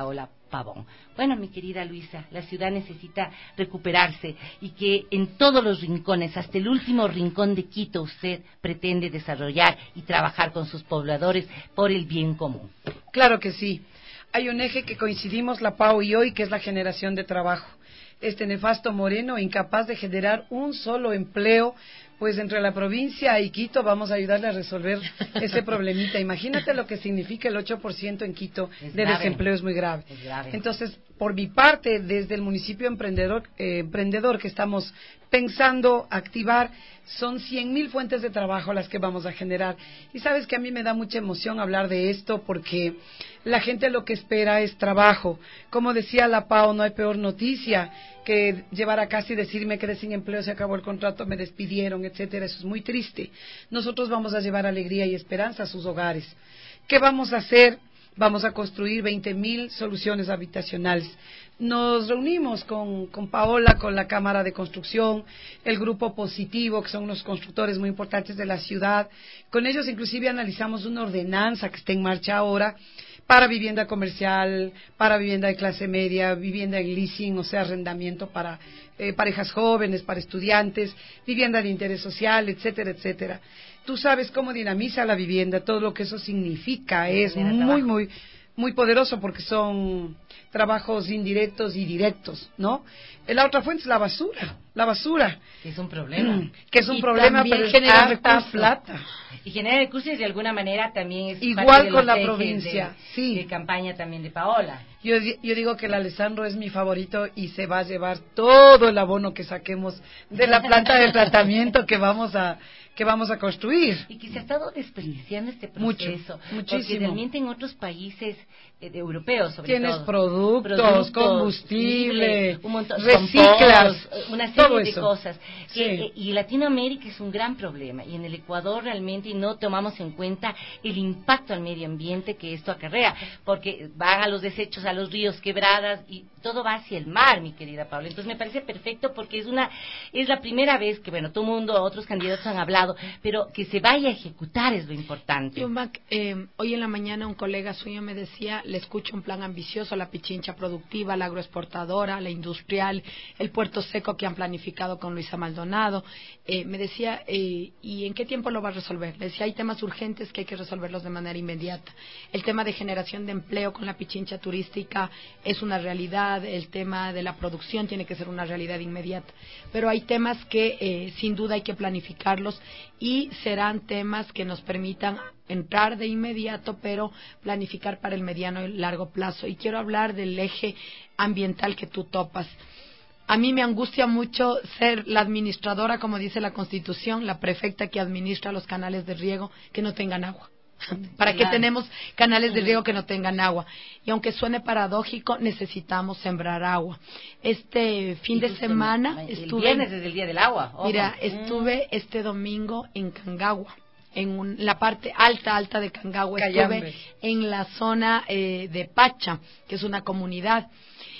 Pavón. Bueno, mi querida Luisa, la ciudad necesita recuperarse y que en todos los rincones, hasta el último rincón de Quito, usted pretende desarrollar y trabajar con sus pobladores por el bien común. Claro que sí. Hay un eje que coincidimos la PAO y hoy, que es la generación de trabajo. Este nefasto Moreno, incapaz de generar un solo empleo, pues entre la provincia y Quito vamos a ayudarle a resolver ese problemita. Imagínate lo que significa el 8% en Quito de desempleo, es muy grave. Entonces, por mi parte, desde el municipio emprendedor que estamos pensando activar, son 100,000 fuentes de trabajo las que vamos a generar. Y sabes que a mí me da mucha emoción hablar de esto porque la gente lo que espera es trabajo. Como decía la PAO, no hay peor noticia que llevar a casa y decirme quedé sin empleo, se acabó el contrato, me despidieron, etcétera. Eso es muy triste. Nosotros vamos a llevar alegría y esperanza a sus hogares. ¿Qué vamos a hacer? Vamos a construir 20,000 soluciones habitacionales. Nos reunimos con Paola, con la Cámara de Construcción, el Grupo Positivo, que son unos constructores muy importantes de la ciudad. Con ellos inclusive analizamos una ordenanza que está en marcha ahora para vivienda comercial, para vivienda de clase media, vivienda en leasing, o sea, arrendamiento para parejas jóvenes, para estudiantes, vivienda de interés social, etcétera, etcétera. Tú sabes cómo dinamiza la vivienda, todo lo que eso significa, es muy poderoso porque son trabajos indirectos y directos, ¿no? La otra fuente es la basura. Que es un problema. Que es un problema, pero genera recursos. Plata. Y genera recursos y de alguna manera también es igual parte de con los la provincia, sí. De campaña también de Paola. Yo digo que el Alessandro es mi favorito y se va a llevar todo el abono que saquemos de la planta de tratamiento que vamos a construir. Y que se ha estado desperdiciando este proceso. Muchísimo. Porque realmente en otros países europeos, sobre tienes todo. Productos, combustible, un montón, reciclas, una serie de eso. Cosas. Sí. Y Latinoamérica es un gran problema. Y en el Ecuador realmente no tomamos en cuenta el impacto al medio ambiente que esto acarrea. Porque van a los desechos, a los ríos, quebradas, y todo va hacia el mar, mi querida Paula. Entonces me parece perfecto porque es la primera vez que, bueno, todo el mundo, otros candidatos han hablado, pero que se vaya a ejecutar es lo importante. Yumac, hoy en la mañana un colega suyo me decía, le escucho un plan ambicioso, la Pichincha productiva, la agroexportadora, la industrial, el puerto seco que han planificado con Luisa Maldonado. Me decía, ¿y en qué tiempo lo va a resolver? Le decía, hay temas urgentes que hay que resolverlos de manera inmediata. El tema de generación de empleo con la Pichincha turística es una realidad, el tema de la producción tiene que ser una realidad inmediata. Pero hay temas que sin duda hay que planificarlos y serán temas que nos permitan entrar de inmediato, pero planificar para el mediano y largo plazo. Y quiero hablar del eje ambiental que tú topas. A mí me angustia mucho ser la administradora, como dice la Constitución, la prefecta que administra los canales de riego que no tengan agua. ¿Para qué tenemos canales de riego que no tengan agua? Y aunque suene paradójico, necesitamos sembrar agua. Este fin de semana estuve... El viernes es el día del agua. Ojo. Mira, estuve este domingo en Cangagua, en la parte alta de Cangagua. Estuve en la zona de Pacha, que es una comunidad.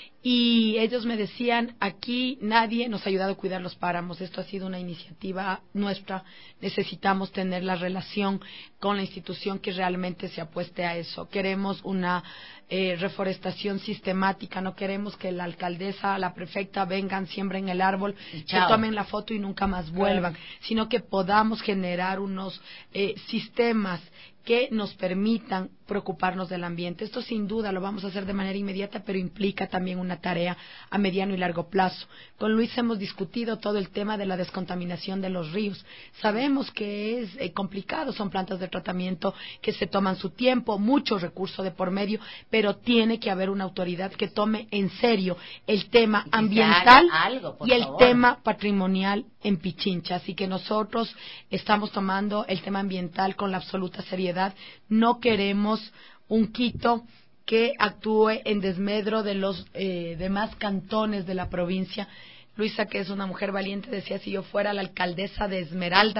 Y ellos me decían, aquí nadie nos ha ayudado a cuidar los páramos, esto ha sido una iniciativa nuestra, necesitamos tener la relación con la institución que realmente se apueste a eso. Queremos una reforestación sistemática, no queremos que la alcaldesa, la prefecta vengan, siembren el árbol, se tomen la foto y nunca más vuelvan, sino que podamos generar unos sistemas que nos permitan preocuparnos del ambiente. Esto sin duda lo vamos a hacer de manera inmediata, pero implica también una tarea a mediano y largo plazo. Con Luis hemos discutido todo el tema de la descontaminación de los ríos. Sabemos que es complicado, son plantas de tratamiento que se toman su tiempo, mucho recurso de por medio, pero tiene que haber una autoridad que tome en serio el tema ambiental y el tema patrimonial en Pichincha. Así que nosotros estamos tomando el tema ambiental con la absoluta seriedad. No queremos un Quito que actúe en desmedro de los demás cantones de la provincia. Luisa, que es una mujer valiente, decía, si yo fuera la alcaldesa de Esmeraldas,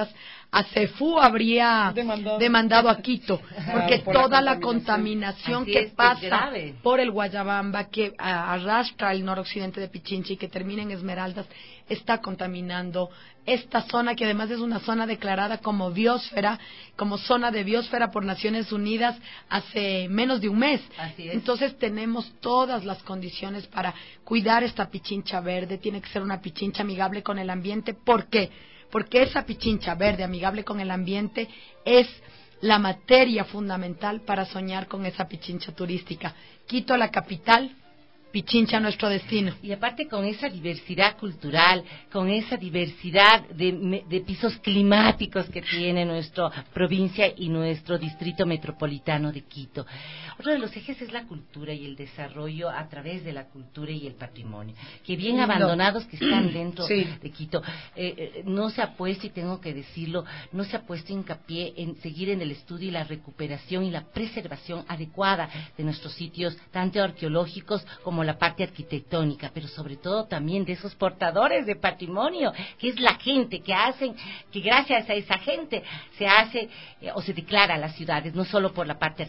CEFU habría demandado a Quito, porque por toda la contaminación. contaminación Así que es pasa grave. por el Guayabamba, que arrastra el noroccidente de Pichincha y que termina en Esmeraldas, está contaminando esta zona, que además es una zona declarada como biosfera, como zona de biosfera por Naciones Unidas hace menos de un mes. Así es. Entonces tenemos todas las condiciones para cuidar esta Pichincha verde. Tiene que ser una Pichincha amigable con el ambiente. ¿Por qué? Porque esa Pichincha verde amigable con el ambiente es la materia fundamental para soñar con esa Pichincha turística. Quito, la capital, Pichincha, nuestro destino. Y aparte con esa diversidad cultural, con esa diversidad de pisos climáticos que tiene nuestra provincia y nuestro distrito metropolitano de Quito. Otro de los ejes es la cultura y el desarrollo a través de la cultura y el patrimonio, que bien abandonados que están dentro de Quito. No se ha puesto, y tengo que decirlo, no se ha puesto hincapié en seguir en el estudio y la recuperación y la preservación adecuada de nuestros sitios, tanto arqueológicos como la parte arquitectónica, pero sobre todo también de esos portadores de patrimonio, que es la gente que hacen, que gracias a esa gente se hace o se declara las ciudades, no solo por la parte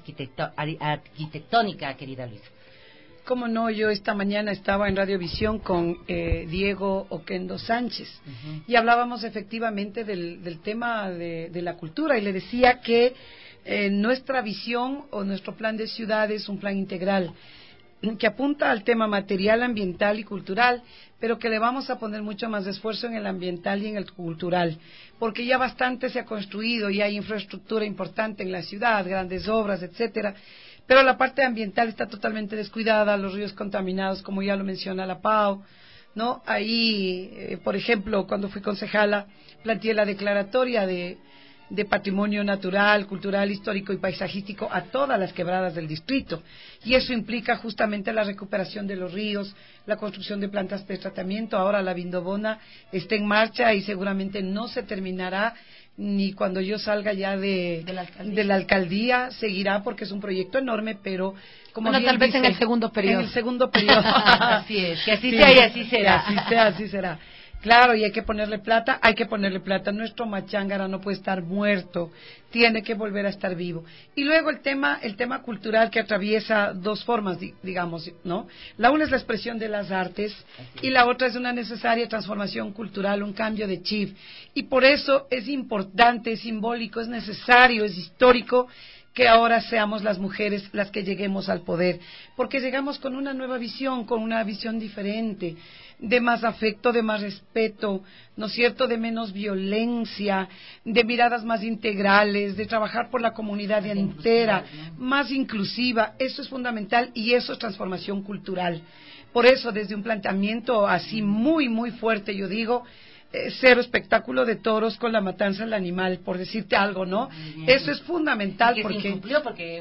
arquitectónica, querida Luisa. Cómo no, yo esta mañana estaba en Radiovisión con Diego Oquendo Sánchez y hablábamos efectivamente del tema de la cultura, y le decía que nuestra visión o nuestro plan de ciudad es un plan integral que apunta al tema material, ambiental y cultural, pero que le vamos a poner mucho más esfuerzo en el ambiental y en el cultural, porque ya bastante se ha construido y hay infraestructura importante en la ciudad, grandes obras, etcétera, pero la parte ambiental está totalmente descuidada, los ríos contaminados, como ya lo menciona la PAO, ¿no? Ahí, por ejemplo, cuando fui concejala, planteé la declaratoria de patrimonio natural, cultural, histórico y paisajístico a todas las quebradas del distrito, y eso implica justamente la recuperación de los ríos, la construcción de plantas de tratamiento. Ahora la Vindobona está en marcha y seguramente no se terminará ni cuando yo salga ya de la alcaldía, seguirá, porque es un proyecto enorme, pero como bueno, bien tal vez dice, en el segundo periodo. En el segundo periodo. Así es, que así sea y así será. Que así sea, así será. Claro, y hay que ponerle plata, Nuestro Machángara no puede estar muerto, tiene que volver a estar vivo. Y luego el tema cultural, que atraviesa dos formas, digamos, ¿no? La una es la expresión de las artes y la otra es una necesaria transformación cultural, un cambio de chip. Y por eso es importante, es simbólico, es necesario, es histórico que ahora seamos las mujeres las que lleguemos al poder, porque llegamos con una nueva visión, con una visión diferente, de más afecto, de más respeto, ¿no es cierto?, de menos violencia, de miradas más integrales, de trabajar por la comunidad entera, más inclusiva. Eso es fundamental y eso es transformación cultural. Por eso, desde un planteamiento así muy, muy fuerte, yo digo, cero espectáculo de toros con la matanza del animal, por decirte algo, ¿no? Eso es fundamental, y que porque se incumplió, porque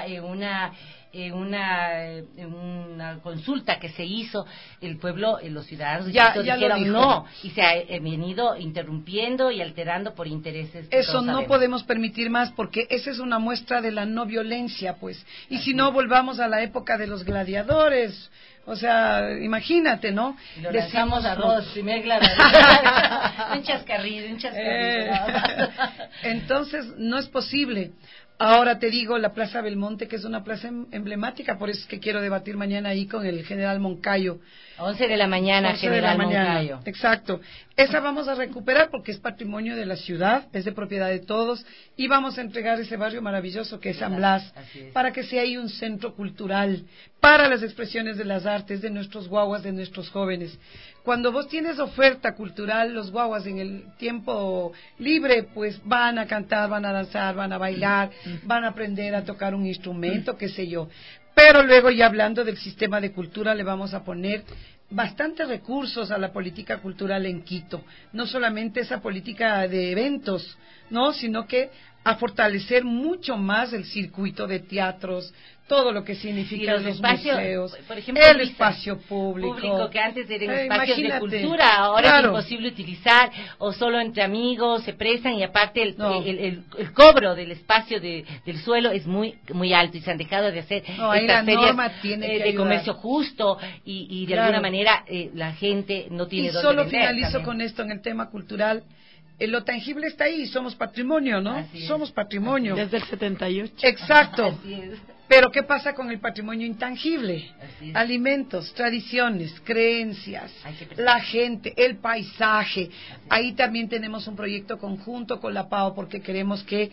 una consulta que se hizo, el pueblo, los ciudadanos ya dijeron no, y se ha venido interrumpiendo y alterando por intereses. Eso no podemos permitir más, porque esa es una muestra de la no violencia, pues. Y si no, volvamos a la época de los gladiadores. O sea, imagínate, ¿no? Y lo lanzamos a dos, primer gladiador. un chascarrillo. Entonces, no es posible. Ahora te digo, la Plaza Belmonte, que es una plaza emblemática, por eso es que quiero debatir mañana ahí con el general Moncayo. 11 de la mañana, general Moncayo. Exacto. Esa vamos a recuperar porque es patrimonio de la ciudad, es de propiedad de todos, y vamos a entregar ese barrio maravilloso que es San Blas, para que sea ahí un centro cultural, para las expresiones de las artes, de nuestros guaguas, de nuestros jóvenes. Cuando vos tienes oferta cultural, los guaguas en el tiempo libre, pues van a cantar, van a danzar, van a bailar, van a aprender a tocar un instrumento, qué sé yo. Pero luego, ya hablando del sistema de cultura, le vamos a poner bastantes recursos a la política cultural en Quito. No solamente esa política de eventos, ¿no?, sino que a fortalecer mucho más el circuito de teatros, todo lo que significa los museos, por ejemplo, el espacio público, que antes eran espacios de cultura, ahora es imposible utilizar, o solo entre amigos se prestan, y aparte el cobro del espacio del suelo es muy muy alto, y se han dejado de hacer estas ferias de comercio justo, y de alguna manera la gente no tiene dónde vender. Y solo vender finalizo también con esto en el tema cultural. lo tangible está ahí, somos patrimonio, ¿no? Somos patrimonio. Desde el 78. Exacto. Pero ¿qué pasa con el patrimonio intangible? Alimentos, tradiciones, creencias, la gente, el paisaje. Ahí también tenemos un proyecto conjunto con la PAO porque queremos que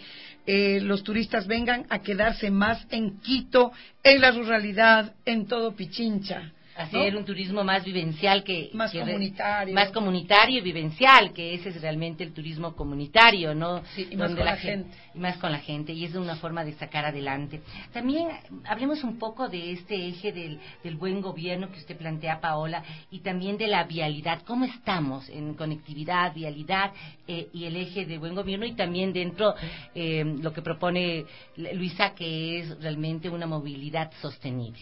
los turistas vengan a quedarse más en Quito, en la ruralidad, en todo Pichincha. Hacer, ¿no?, un turismo más vivencial más comunitario. Más comunitario y vivencial, que ese es realmente el turismo comunitario, ¿no? Sí, y más con la gente. Y más con la gente, y es una forma de sacar adelante. También hablemos un poco de este eje del buen gobierno que usted plantea, Paola, y también de la vialidad. ¿Cómo estamos en conectividad, vialidad y el eje de buen gobierno? Y también dentro lo que propone Luisa, que es realmente una movilidad sostenible.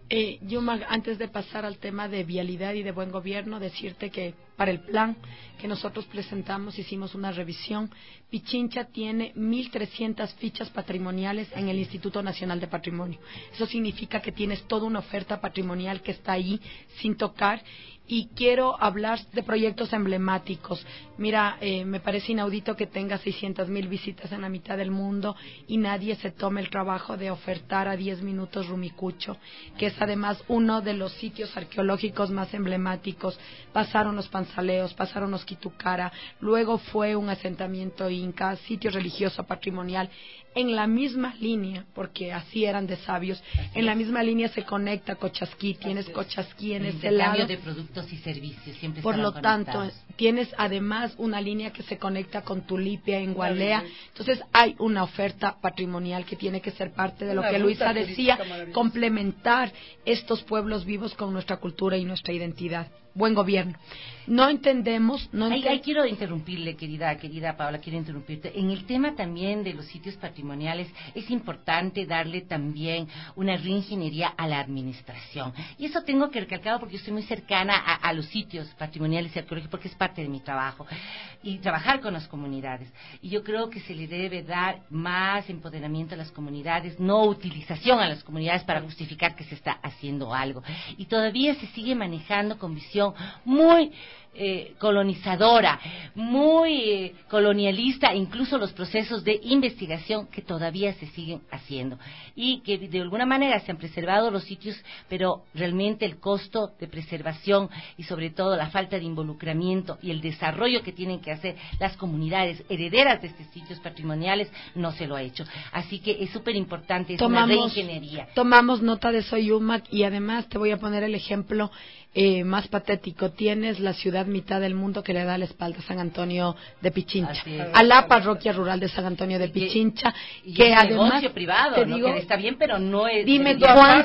Yuma, antes de pasar al tema de vialidad y de buen gobierno, decirte que para el plan que nosotros presentamos, hicimos una revisión. Pichincha tiene 1.300 fichas patrimoniales en el Instituto Nacional de Patrimonio. Eso significa que tienes toda una oferta patrimonial que está ahí sin tocar. Y quiero hablar de proyectos emblemáticos. Mira, me parece inaudito que tenga 600,000 visitas en la mitad del mundo y nadie se tome el trabajo de ofertar a 10 minutos Rumicucho, que es además uno de los sitios arqueológicos más emblemáticos. Pasaron los Panzaleos, pasaron los Quitucara, luego fue un asentamiento inca, sitio religioso patrimonial. En la misma línea, porque así eran de sabios, en la misma línea se conecta Cochasquí, tienes Cochasquí en ese lado. Cambio de productos y servicios, siempre por lo tanto, tienes además una línea que se conecta con Tulipia en Gualea. Entonces hay una oferta patrimonial que tiene que ser parte de lo que Luisa decía, complementar estos pueblos vivos con nuestra cultura y nuestra identidad. Buen gobierno. No entendemos... Ahí quiero interrumpirle, querida Paola, quiero interrumpirte. En el tema también de los sitios patrimoniales es importante darle también una reingeniería a la administración. Y eso tengo que recalcarlo porque yo estoy muy cercana a los sitios patrimoniales y arqueológicos porque es parte de mi trabajo. Y trabajar con las comunidades. Y yo creo que se le debe dar más empoderamiento a las comunidades, no utilización a las comunidades para justificar que se está haciendo algo. Y todavía se sigue manejando con visión muy colonizadora, muy colonialista, incluso los procesos de investigación que todavía se siguen haciendo y que de alguna manera se han preservado los sitios, pero realmente el costo de preservación y sobre todo la falta de involucramiento y el desarrollo que tienen que hacer las comunidades herederas de estos sitios patrimoniales no se lo ha hecho. Así que es súper importante, es una reingeniería. Tomamos nota de eso, Yumac, y además te voy a poner el ejemplo más patético. Tienes la ciudad mitad del mundo que le da la espalda a San Antonio de Pichincha, a la parroquia rural de San Antonio de Pichincha, que además negocio privado, te ¿no? digo, Que está bien, pero no es. Dime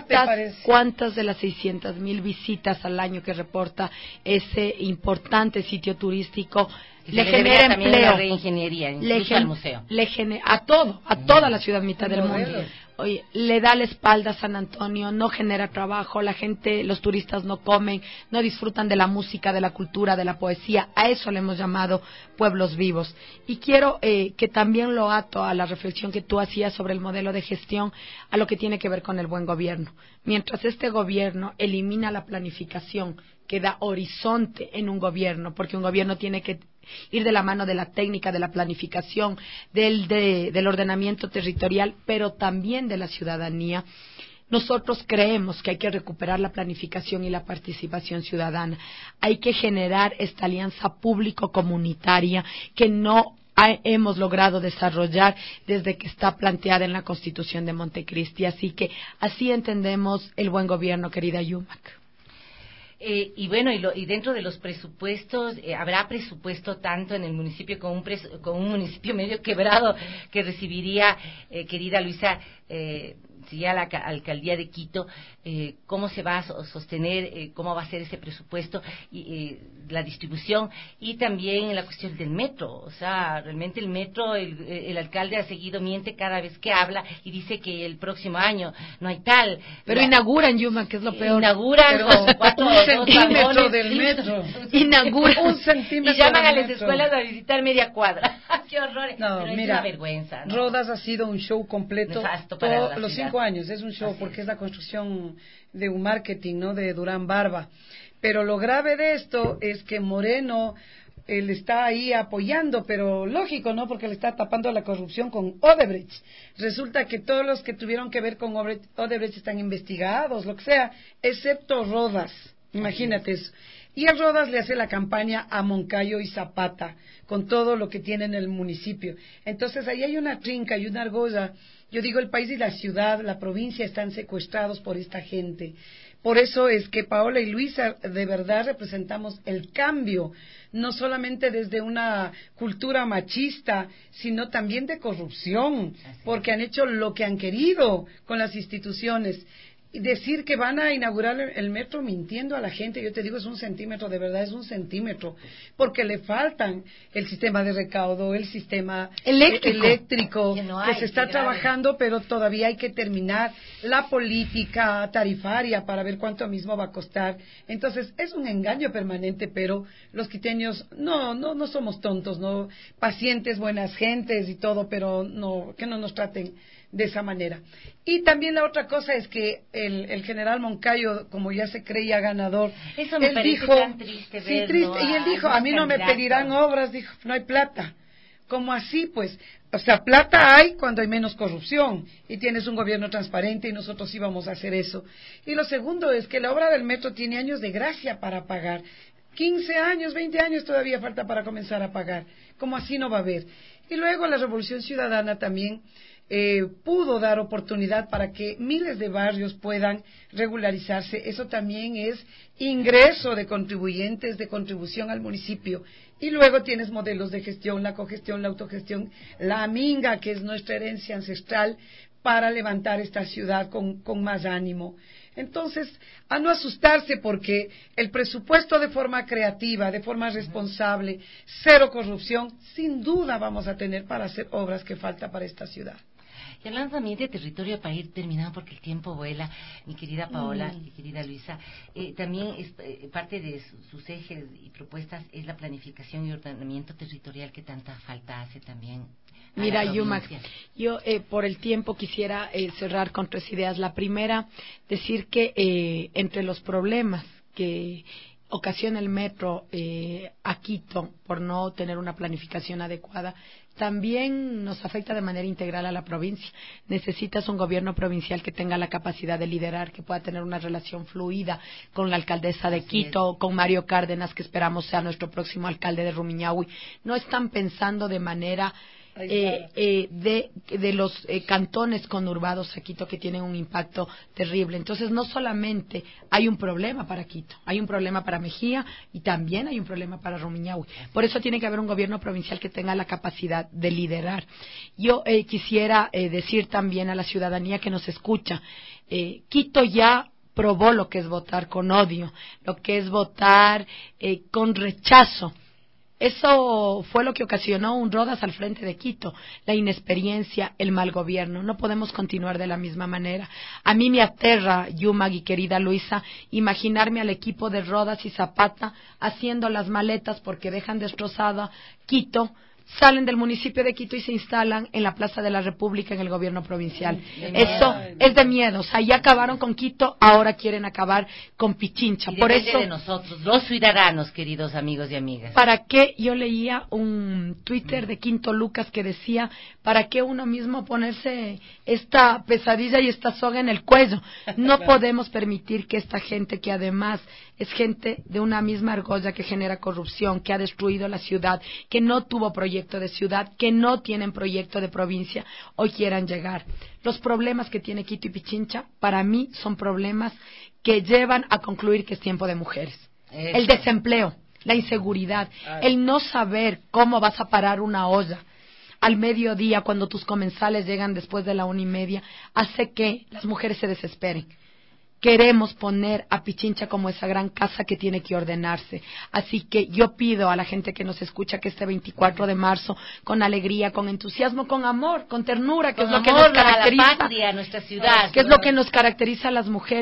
cuántas de las 600,000 visitas al año que reporta ese importante sitio turístico le genera empleo, reingeniería, incluso al museo, a toda la ciudad mitad del mundo. Oye, le da la espalda a San Antonio, no genera trabajo, la gente, los turistas no comen, no disfrutan de la música, de la cultura, de la poesía. A eso le hemos llamado pueblos vivos. Y quiero que también lo ato a la reflexión que tú hacías sobre el modelo de gestión, a lo que tiene que ver con el buen gobierno. Mientras este gobierno elimina la planificación que da horizonte en un gobierno, porque un gobierno tiene que ir de la mano de la técnica, de la planificación, del ordenamiento territorial, pero también de la ciudadanía. Nosotros creemos que hay que recuperar la planificación y la participación ciudadana. Hay que generar esta alianza público-comunitaria que no hemos logrado desarrollar desde que está planteada en la Constitución de Montecristi. Así que así entendemos el buen gobierno, querida Yumac. Y bueno, y dentro de los presupuestos, habrá presupuesto tanto en el municipio como un municipio medio quebrado que recibiría, querida Luisa, sería la alcaldía de Quito, cómo se va a sostener, cómo va a ser ese presupuesto y la distribución, y también la cuestión del metro. O sea, realmente el metro, el alcalde ha seguido, miente cada vez que habla y dice que el próximo año no hay tal. Pero inauguran, Yuma, que es lo peor. Inauguran con un centímetro del metro. Inauguran un centímetro. Y llaman a las metro. escuelas a visitar media cuadra. ¡Qué horror! No, pero mira, es una vergüenza, ¿no? Rodas ha sido un show completo todos los 5 años. Es un show porque es la construcción de un marketing, ¿no? De Durán Barba. Pero lo grave de esto es que Moreno él está ahí apoyando, pero lógico, ¿no? Porque le está tapando la corrupción con Odebrecht. Resulta que todos los que tuvieron que ver con Odebrecht están investigados, lo que sea, excepto Rodas. Imagínate eso. Y el Rodas le hace la campaña a Moncayo y Zapata, con todo lo que tiene en el municipio. Entonces ahí hay una trinca y una argolla. Yo digo, el país y la ciudad, la provincia están secuestrados por esta gente. Por eso es que Paola y Luisa de verdad representamos el cambio, no solamente desde una cultura machista, sino también de corrupción, porque han hecho lo que han querido con las instituciones. Y decir que van a inaugurar el metro mintiendo a la gente, yo te digo, es 1 centímetro, de verdad es 1 centímetro, porque le faltan el sistema de recaudo, el sistema eléctrico que se está trabajando, pero todavía hay que terminar la política tarifaria para ver cuánto mismo va a costar. Entonces, es un engaño permanente, pero los quiteños no somos tontos, no, pacientes, buenas gentes y todo, pero no, que no nos traten de esa manera. Y también la otra cosa es que el general Moncayo, como ya se creía ganador, eso me él parece dijo, tan triste sí, verlo, triste, y él dijo, a mí no me pedirán obras, dijo, no hay plata. ¿Cómo así? Pues, o sea, plata hay cuando hay menos corrupción y tienes un gobierno transparente y nosotros íbamos a hacer eso. Y lo segundo es que la obra del metro tiene años de gracia para pagar. 15 años, 20 años todavía falta para comenzar a pagar. ¿Cómo así no va a haber? Y luego la Revolución Ciudadana también pudo dar oportunidad para que miles de barrios puedan regularizarse. Eso también es ingreso de contribuyentes, de contribución al municipio. Y luego tienes modelos de gestión, la cogestión, la autogestión, la minga, que es nuestra herencia ancestral, para levantar esta ciudad con más ánimo. Entonces, a no asustarse, porque el presupuesto de forma creativa, de forma responsable, cero corrupción, sin duda vamos a tener para hacer obras que falta para esta ciudad. Y hablando también de territorio, para ir terminando porque el tiempo vuela, mi querida Paola, mi querida Luisa, también es, parte de sus ejes y propuestas es la planificación y ordenamiento territorial que tanta falta hace también. Mira, Yuma, yo por el tiempo quisiera cerrar con 3 ideas. La primera, decir que entre los problemas que ocasiona el metro a Quito por no tener una planificación adecuada, también nos afecta de manera integral a la provincia. Necesitas un gobierno provincial que tenga la capacidad de liderar, que pueda tener una relación fluida con la alcaldesa de Quito, con Mario Cárdenas, que esperamos sea nuestro próximo alcalde de Rumiñahui. No están pensando de manera de los cantones conurbados a Quito, que tienen un impacto terrible. Entonces, no solamente hay un problema para Quito, hay un problema para Mejía y también hay un problema para Rumiñahui. Por eso tiene que haber un gobierno provincial que tenga la capacidad de liderar. Yo quisiera decir también a la ciudadanía que nos escucha, Quito ya probó lo que es votar con odio, lo que es votar con rechazo. Eso fue lo que ocasionó un Rodas al frente de Quito, la inexperiencia, el mal gobierno. No podemos continuar de la misma manera. A mí me aterra, Yumag y querida Luisa, imaginarme al equipo de Rodas y Zapata haciendo las maletas porque dejan destrozada Quito, salen del municipio de Quito y se instalan en la Plaza de la República en el gobierno provincial. Eso es de miedo. O sea, ya acabaron con Quito, ahora quieren acabar con Pichincha. Y por depende eso de nosotros, los ciudadanos, queridos amigos y amigas. ¿Para qué? Yo leía un Twitter de Quinto Lucas que decía, ¿para qué uno mismo ponerse esta pesadilla y esta soga en el cuello? No podemos permitir que esta gente, que además es gente de una misma argolla, que genera corrupción, que ha destruido la ciudad, que no tuvo proyecto de ciudad, que no tienen proyecto de provincia, hoy quieran llegar. Los problemas que tiene Quito y Pichincha, para mí, son problemas que llevan a concluir que es tiempo de mujeres. Eso. El desempleo, la inseguridad, el no saber cómo vas a parar una olla al mediodía cuando tus comensales llegan después de la 1:30, hace que las mujeres se desesperen. Queremos poner a Pichincha como esa gran casa que tiene que ordenarse. Así que yo pido a la gente que nos escucha que este 24 de marzo, con alegría, con entusiasmo, con amor, con ternura, que es lo que nos caracteriza, a la patria, a nuestra ciudad, que es lo que nos caracteriza a las mujeres,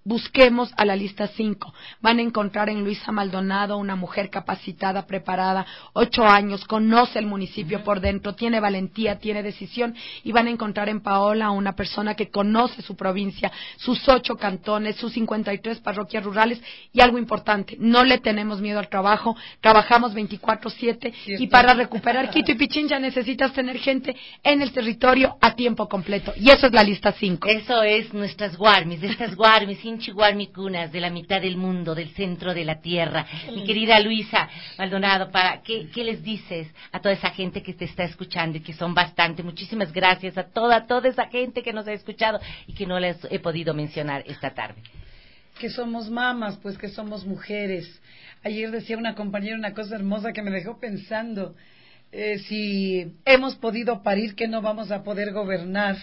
busquemos a la lista 5. Van a encontrar en Luisa Maldonado una mujer capacitada, preparada, 8 años, conoce el municipio por dentro, tiene valentía, tiene decisión, y van a encontrar en Paola una persona que conoce su provincia, sus 8 cantones, sus 53 parroquias rurales, y algo importante, no le tenemos miedo al trabajo, trabajamos 24/7, y para recuperar Quito y Pichincha necesitas tener gente en el territorio a tiempo completo, y eso es la lista 5. Eso es nuestras guarmis, de estas guarmis, Guarmicunas, de la mitad del mundo, del centro de la tierra. Mi querida Luisa Maldonado, ¿qué les dices a toda esa gente que te está escuchando y que son bastante? Muchísimas gracias a toda esa gente que nos ha escuchado y que no les he podido mencionar esta tarde. Que somos mamas, pues que somos mujeres. Ayer decía una compañera una cosa hermosa que me dejó pensando. Si hemos podido parir, que no vamos a poder gobernar.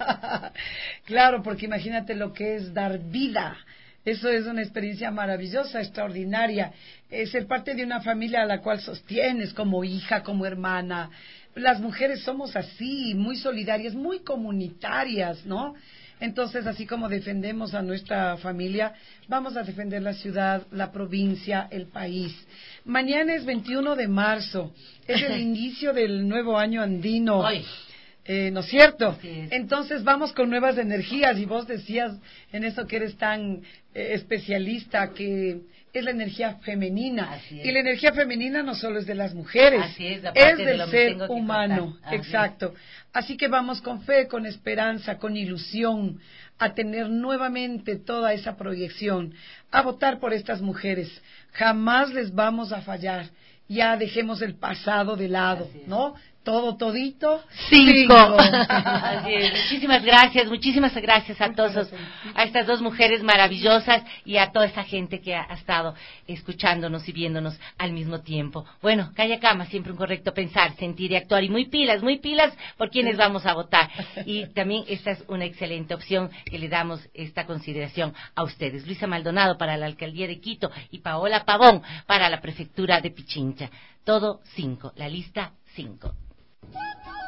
Claro, porque imagínate lo que es dar vida. Eso es una experiencia maravillosa, extraordinaria. Ser parte de una familia a la cual sostienes como hija, como hermana. Las mujeres somos así, muy solidarias, muy comunitarias, ¿no? Entonces, así como defendemos a nuestra familia, vamos a defender la ciudad, la provincia, el país. Mañana es 21 de marzo, es el inicio del nuevo año andino, ¿no es cierto? Entonces vamos con nuevas energías, y vos decías en eso que eres tan especialista, que es la energía femenina, y la energía femenina no solo es de las mujeres, es del ser humano, exacto. Así que vamos con fe, con esperanza, con ilusión, a tener nuevamente toda esa proyección, a votar por estas mujeres. Jamás les vamos a fallar. Ya dejemos el pasado de lado, ¿no? Todito, 5. Así es. Muchísimas gracias a estas dos mujeres maravillosas y a toda esa gente que ha estado escuchándonos y viéndonos al mismo tiempo. Bueno, Calla Cama, siempre un correcto pensar, sentir y actuar, y muy pilas por quienes vamos a votar. Y también esta es una excelente opción que le damos esta consideración a ustedes. Luisa Maldonado para la Alcaldía de Quito y Paola Pavón para la Prefectura de Pichincha. Todo 5, la lista 5.